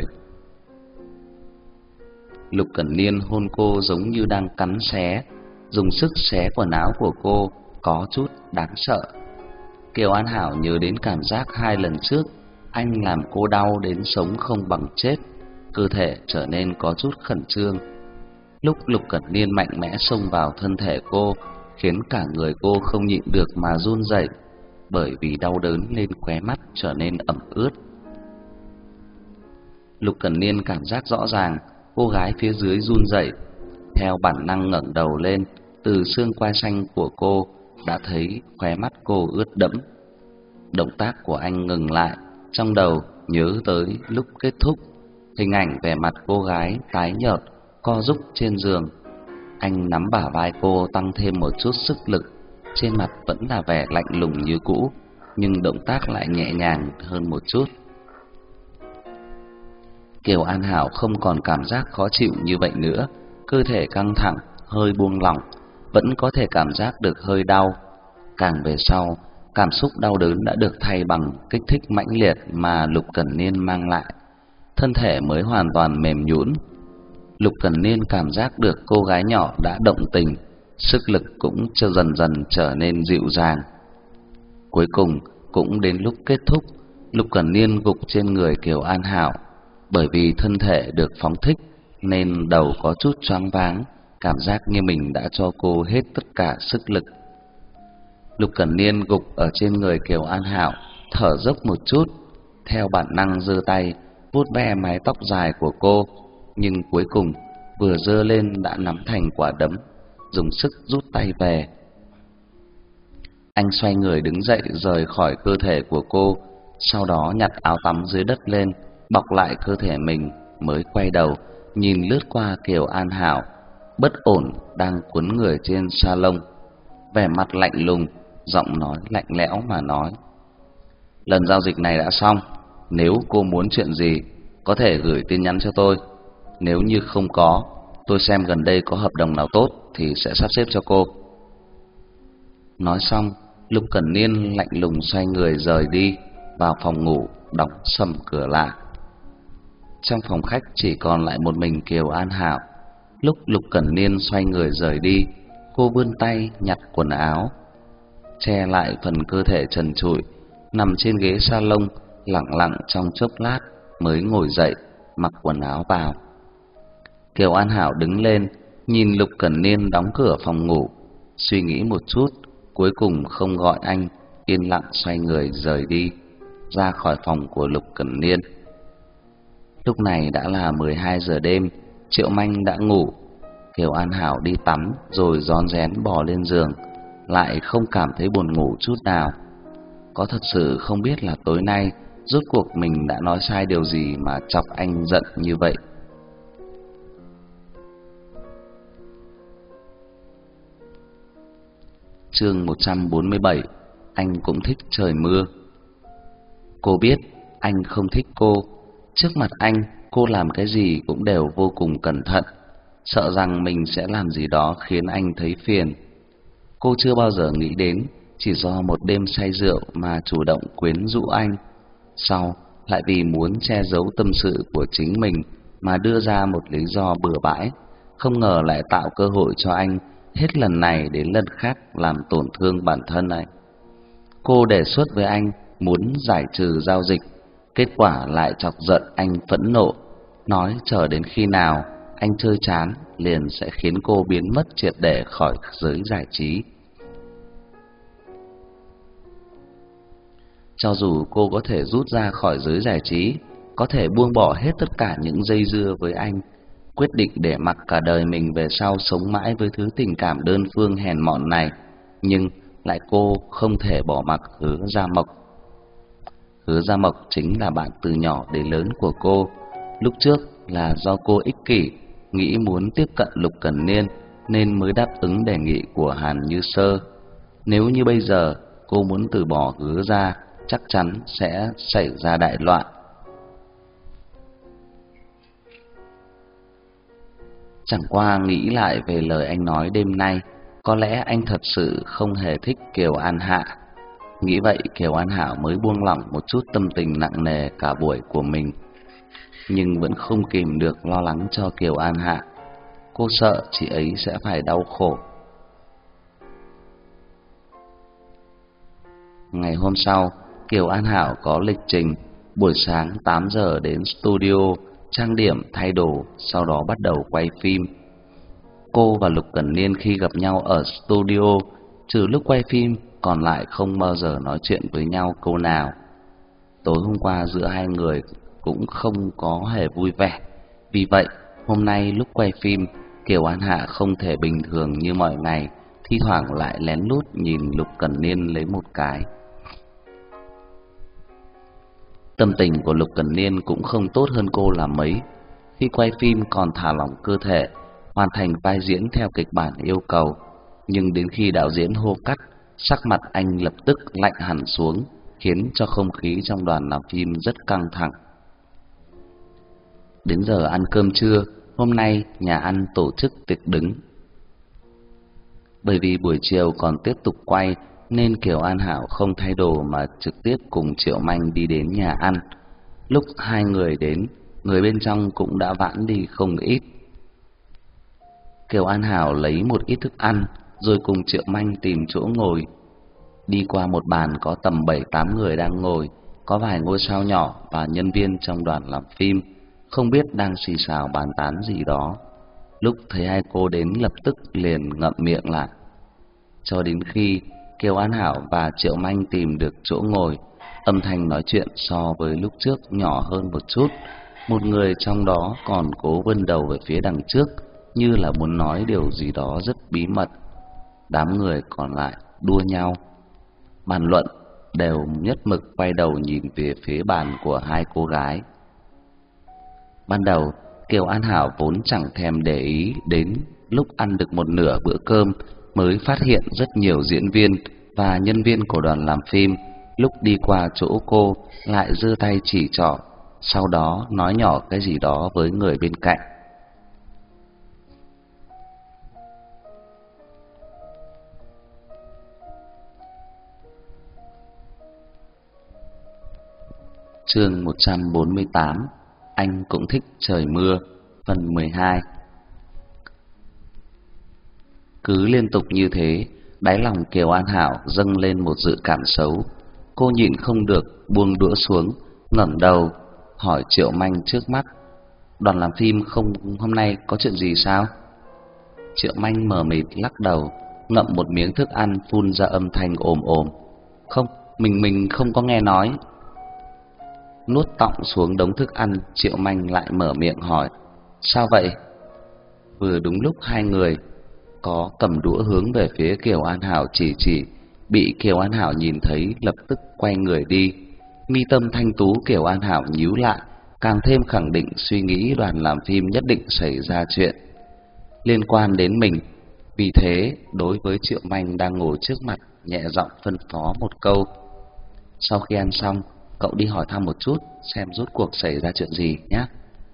Lục Cẩn Niên hôn cô giống như đang cắn xé, dùng sức xé quần áo của cô có chút đáng sợ. Kiều An Hảo nhớ đến cảm giác 2 lần trước anh làm cô đau đến sống không bằng chết, cơ thể trở nên có chút khẩn trương. Lúc Lục Cẩn Niên mạnh mẽ xông vào thân thể cô, khiến cả người cô không nhịn được mà run rẩy, bởi vì đau đớn nên khóe mắt trở nên ẩm ướt. Lục Cẩn Niên cảm giác rõ ràng cô gái phía dưới run rẩy, theo bản năng ngẩng đầu lên, từ xương quai xanh của cô đã thấy khóe mắt cô ướt đẫm. Động tác của anh ngừng lại, trong đầu nhớ tới lúc kết thúc, hình ảnh vẻ mặt cô gái tái nhợt co rúm trên giường. Anh nắm bả vai cô tăng thêm một chút sức lực, trên mặt vẫn là vẻ lạnh lùng như cũ, nhưng động tác lại nhẹ nhàng hơn một chút. Kiều An Hảo không còn cảm giác khó chịu như vậy nữa, cơ thể căng thẳng, hơi buông lỏng, vẫn có thể cảm giác được hơi đau. Càng về sau, cảm xúc đau đớn đã được thay bằng kích thích mãnh liệt mà Lục Cẩn Niên mang lại, thân thể mới hoàn toàn mềm nhũn. Lục Cẩn Niên cảm giác được cô gái nhỏ đã động tình, sức lực cũng dần dần trở nên dịu dàng. Cuối cùng cũng đến lúc kết thúc, Lục Cẩn Niên gục trên người Kiều An Hảo. Bởi vì thân thể được phóng thích nên đầu có chút choáng váng, cảm giác như mình đã cho cô hết tất cả sức lực. Lục Cẩn Niên gục ở trên người Kiều An Hảo, thở dốc một chút, theo bản năng giơ tay vuốt ve mái tóc dài của cô, nhưng cuối cùng vừa giơ lên đã nắm thành quả đấm, dùng sức rút tay về. Anh xoay người đứng dậy rời khỏi cơ thể của cô, sau đó nhặt áo tắm dưới đất lên, bọc lại cơ thể mình, mới quay đầu nhìn lướt qua Kiều An Hảo bất ổn đang cuốn người trên salon, vẻ mặt lạnh lùng, giọng nói lạnh lẽo mà nói: lần giao dịch này đã xong, nếu cô muốn chuyện gì có thể gửi tin nhắn cho tôi, nếu như không có, tôi xem gần đây có hợp đồng nào tốt thì sẽ sắp xếp cho cô. Nói xong, Lục Cẩn Niên lạnh lùng xoay người rời đi vào phòng ngủ, đóng sầm cửa lại. trong phòng khách chỉ còn lại một mình Kiều An Hạo. Lúc Lục Cẩn Niên xoay người rời đi, cô vươn tay nhặt quần áo, che lại phần cơ thể trần trụi, nằm trên ghế salon lặng lặng trong chốc lát mới ngồi dậy mặc quần áo vào. Kiều An Hạo đứng lên, nhìn Lục Cẩn Niên đóng cửa phòng ngủ, suy nghĩ một chút, cuối cùng không gọi anh, yên lặng xoay người rời đi, ra khỏi phòng của Lục Cẩn Niên. Lúc này đã là 12 giờ đêm, Triệu Manh đã ngủ. Kiều An Hảo đi tắm rồi rón rén bò lên giường, lại không cảm thấy buồn ngủ chút nào. Có thật sự không biết là tối nay rốt cuộc mình đã nói sai điều gì mà chọc anh giận như vậy. Chương 147. Anh cũng thích trời mưa. Cô biết anh không thích cô. Trước mặt anh, cô làm cái gì cũng đều vô cùng cẩn thận, sợ rằng mình sẽ làm gì đó khiến anh thấy phiền. Cô chưa bao giờ nghĩ đến chỉ do một đêm say rượu mà chủ động quyến rũ anh, sau lại vì muốn che giấu tâm sự của chính mình mà đưa ra một lý do bừa bãi, không ngờ lại tạo cơ hội cho anh hết lần này đến lần khác làm tổn thương bản thân anh. Cô đề xuất với anh muốn giải trừ giao dịch, kết quả lại chọc giận anh phẫn nộ, nói chờ đến khi nào anh chơi chán liền sẽ khiến cô biến mất triệt để khỏi giới giải trí. Cho dù cô có thể rút ra khỏi giới giải trí, có thể buông bỏ hết tất cả những dây dưa với anh, quyết định để mặc cả đời mình về sau sống mãi với thứ tình cảm đơn phương hèn mọn này, nhưng lại cô không thể bỏ mặc Hứa Gia Mộc. Hứa Gia Mộc chính là bạn từ nhỏ đến lớn của cô. Lúc trước là do cô ích kỷ, nghĩ muốn tiếp cận Lục Cẩn Niên nên mới đáp ứng đề nghị của Hàn Như Sơ. Nếu như bây giờ cô muốn từ bỏ Hứa Gia, chắc chắn sẽ xảy ra đại loạn. Chẳng qua nghĩ lại về lời anh nói đêm nay, có lẽ anh thật sự không hề thích Kiều An Hạ. Nghĩ vậy Kiều An Hảo mới buông lỏng một chút tâm tình nặng nề cả buổi của mình, nhưng vẫn không kìm được lo lắng cho Kiều An Hạ. Cô sợ chị ấy sẽ phải đau khổ. Ngày hôm sau, Kiều An Hảo có lịch trình, buổi sáng 8 giờ đến studio, trang điểm thay đồ, sau đó bắt đầu quay phim. Cô và Lục Cẩn Niên khi gặp nhau ở studio, trừ lúc quay phim còn lại không bao giờ nói chuyện với nhau câu nào. Tối hôm qua giữa hai người cũng không có hề vui vẻ. Vì vậy, hôm nay lúc quay phim, Kiều An Hạ không thể bình thường như mọi ngày, thi thoảng lại lén lút nhìn Lục Cẩn Niên lấy một cái. Tâm tình của Lục Cẩn Niên cũng không tốt hơn cô là mấy. Khi quay phim còn thả lỏng cơ thể, hoàn thành vai diễn theo kịch bản yêu cầu, nhưng đến khi đạo diễn hô cắt, sắc mặt anh lập tức lạnh hẳn xuống, khiến cho không khí trong đoàn làm phim rất căng thẳng. Đến giờ ăn cơm trưa, hôm nay nhà ăn tổ chức tiệc đứng. Bởi vì buổi chiều còn tiếp tục quay nên Kiều An Hảo không thay đồ mà trực tiếp cùng Triệu Manh đi đến nhà ăn. Lúc hai người đến, người bên trong cũng đã vãn đi không ít. Kiều An Hảo lấy một ít thức ăn rồi cùng Triệu Manh tìm chỗ ngồi. Đi qua một bàn có tầm 7-8 người đang ngồi, có vài ngôi sao nhỏ và nhân viên trong đoàn làm phim, không biết đang xì xào bàn tán gì đó. Lúc thấy hai cô đến lập tức liền ngậm miệng lại. Cho đến khi Kiều An Hảo và Triệu Manh tìm được chỗ ngồi, âm thanh nói chuyện so với lúc trước nhỏ hơn một chút. Một người trong đó còn cố vươn đầu về phía đằng trước, như là muốn nói điều gì đó rất bí mật. Đám người còn lại đua nhau bàn luận, đều nhất mực quay đầu nhìn về phía bàn của hai cô gái. Ban đầu, Kiều An Hảo vốn chẳng thèm để ý, đến lúc ăn được một nửa bữa cơm mới phát hiện rất nhiều diễn viên và nhân viên của đoàn làm phim lúc đi qua chỗ cô lại giơ tay chỉ trỏ, sau đó nói nhỏ cái gì đó với người bên cạnh. Chương 148. Anh cũng thích trời mưa. Phần 12. Cứ liên tục như thế, đáy lòng Kiều An Hảo dâng lên một dự cảm xấu. Cô nhịn không được buông đũa xuống, ngẩng đầu hỏi Triệu Manh trước mắt: "Đoàn làm phim không hôm nay có chuyện gì sao?" Triệu Manh mờ mịt lắc đầu, ngậm một miếng thức ăn phun ra âm thanh ồm ồm: "Không, mình không có nghe nói." Nuốt tọng xuống đống thức ăn, Triệu Manh lại mở miệng hỏi: "Sao vậy?" Vừa đúng lúc hai người có cầm đũa hướng về phía Kiều An Hảo chỉ, bị Kiều An Hảo nhìn thấy lập tức quay người đi. Mi tâm thanh tú Kiều An Hảo nhíu lại, càng thêm khẳng định suy nghĩ đoàn làm phim nhất định xảy ra chuyện liên quan đến mình. Vì thế, đối với Triệu Manh đang ngồi trước mặt, nhẹ giọng phân phó một câu: "Sau khi ăn xong, cậu đi hỏi thăm một chút xem rốt cuộc xảy ra chuyện gì nhé."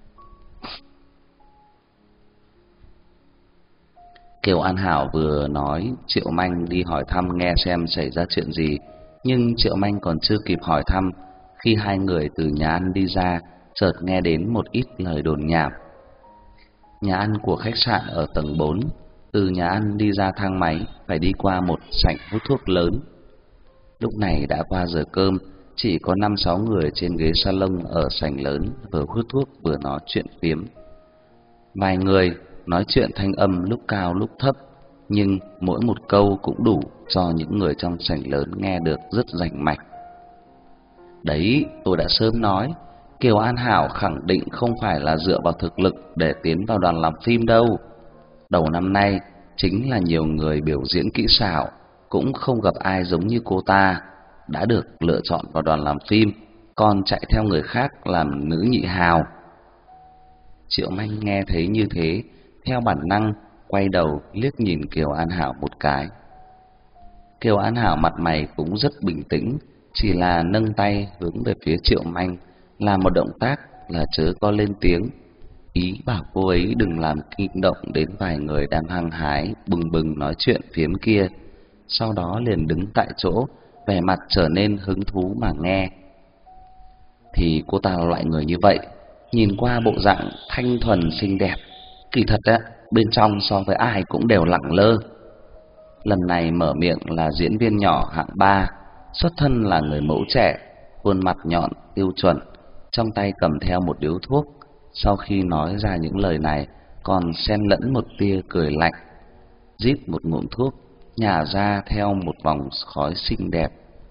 Kiều An Hảo vừa nói Triệu Manh đi hỏi thăm nghe xem xảy ra chuyện gì, nhưng Triệu Manh còn chưa kịp hỏi thăm, khi hai người từ nhà ăn đi ra, chợt nghe đến một ít lời đồn nhảm. Nhà ăn của khách sạn ở tầng 4, từ nhà ăn đi ra thang máy phải đi qua một sảnh hút thuốc lớn. Lúc này đã qua giờ cơm, chỉ có 5-6 người trên ghế salon ở sảnh lớn vừa hút thuốc vừa nói chuyện phiếm. Vài người nói chuyện thanh âm lúc cao lúc thấp, nhưng mỗi một câu cũng đủ cho những người trong sảnh lớn nghe được rất rành mạch. Đấy, tôi đã sớm nói, Kiều An Hảo khẳng định không phải là dựa vào thực lực để tiến vào đoàn làm phim đâu. Đầu năm nay, chính là nhiều người biểu diễn kỹ xảo, cũng không gặp ai giống như cô ta, đã được lựa chọn vào đoàn làm phim, còn chạy theo người khác làm nữ nhị hào. Triệu Manh nghe thấy như thế, theo bản năng quay đầu liếc nhìn Kiều An Hảo một cái. Kiều An Hảo mặt mày cũng rất bình tĩnh, chỉ là nâng tay hướng về phía Triệu Manh, làm một động tác là chớ có lên tiếng, ý bảo cô ấy đừng làm kinh động đến vài người đang hăng hái bừng bừng nói chuyện phiếm kia. Sau đó liền đứng tại chỗ, vẻ mặt trở nên hứng thú mà nghe. Thì cô ta là loại người như vậy, nhìn qua bộ dạng thanh thuần xinh đẹp, kỳ thật á, bên trong so với ai cũng đều lẳng lơ. Lần này mở miệng là diễn viên nhỏ hạng 3, xuất thân là người mẫu trẻ, khuôn mặt nhọn tiêu chuẩn, trong tay cầm theo một điếu thuốc. Sau khi nói ra những lời này, còn xen lẫn một tia cười lạnh, rít một ngụm thuốc, nhả ra theo một vòng khói xinh đẹp.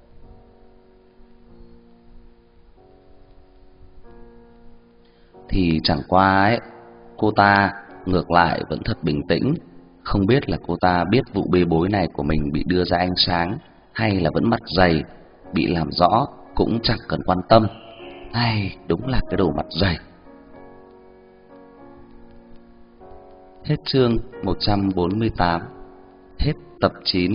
Thì chẳng qua ấy, cô ta ngược lại vẫn thật bình tĩnh, không biết là cô ta biết vụ bê bối này của mình bị đưa ra ánh sáng, hay là vẫn mặt dày, bị làm rõ cũng chẳng cần quan tâm. Ai, đúng là cái đồ mặt dày. Hết chương 148. Hết tập 9.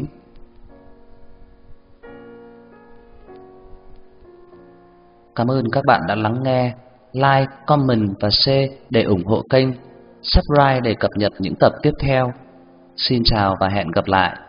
Cảm ơn các bạn đã lắng nghe. Like, comment và share để ủng hộ kênh. Subscribe để cập nhật những tập tiếp theo. Xin chào và hẹn gặp lại.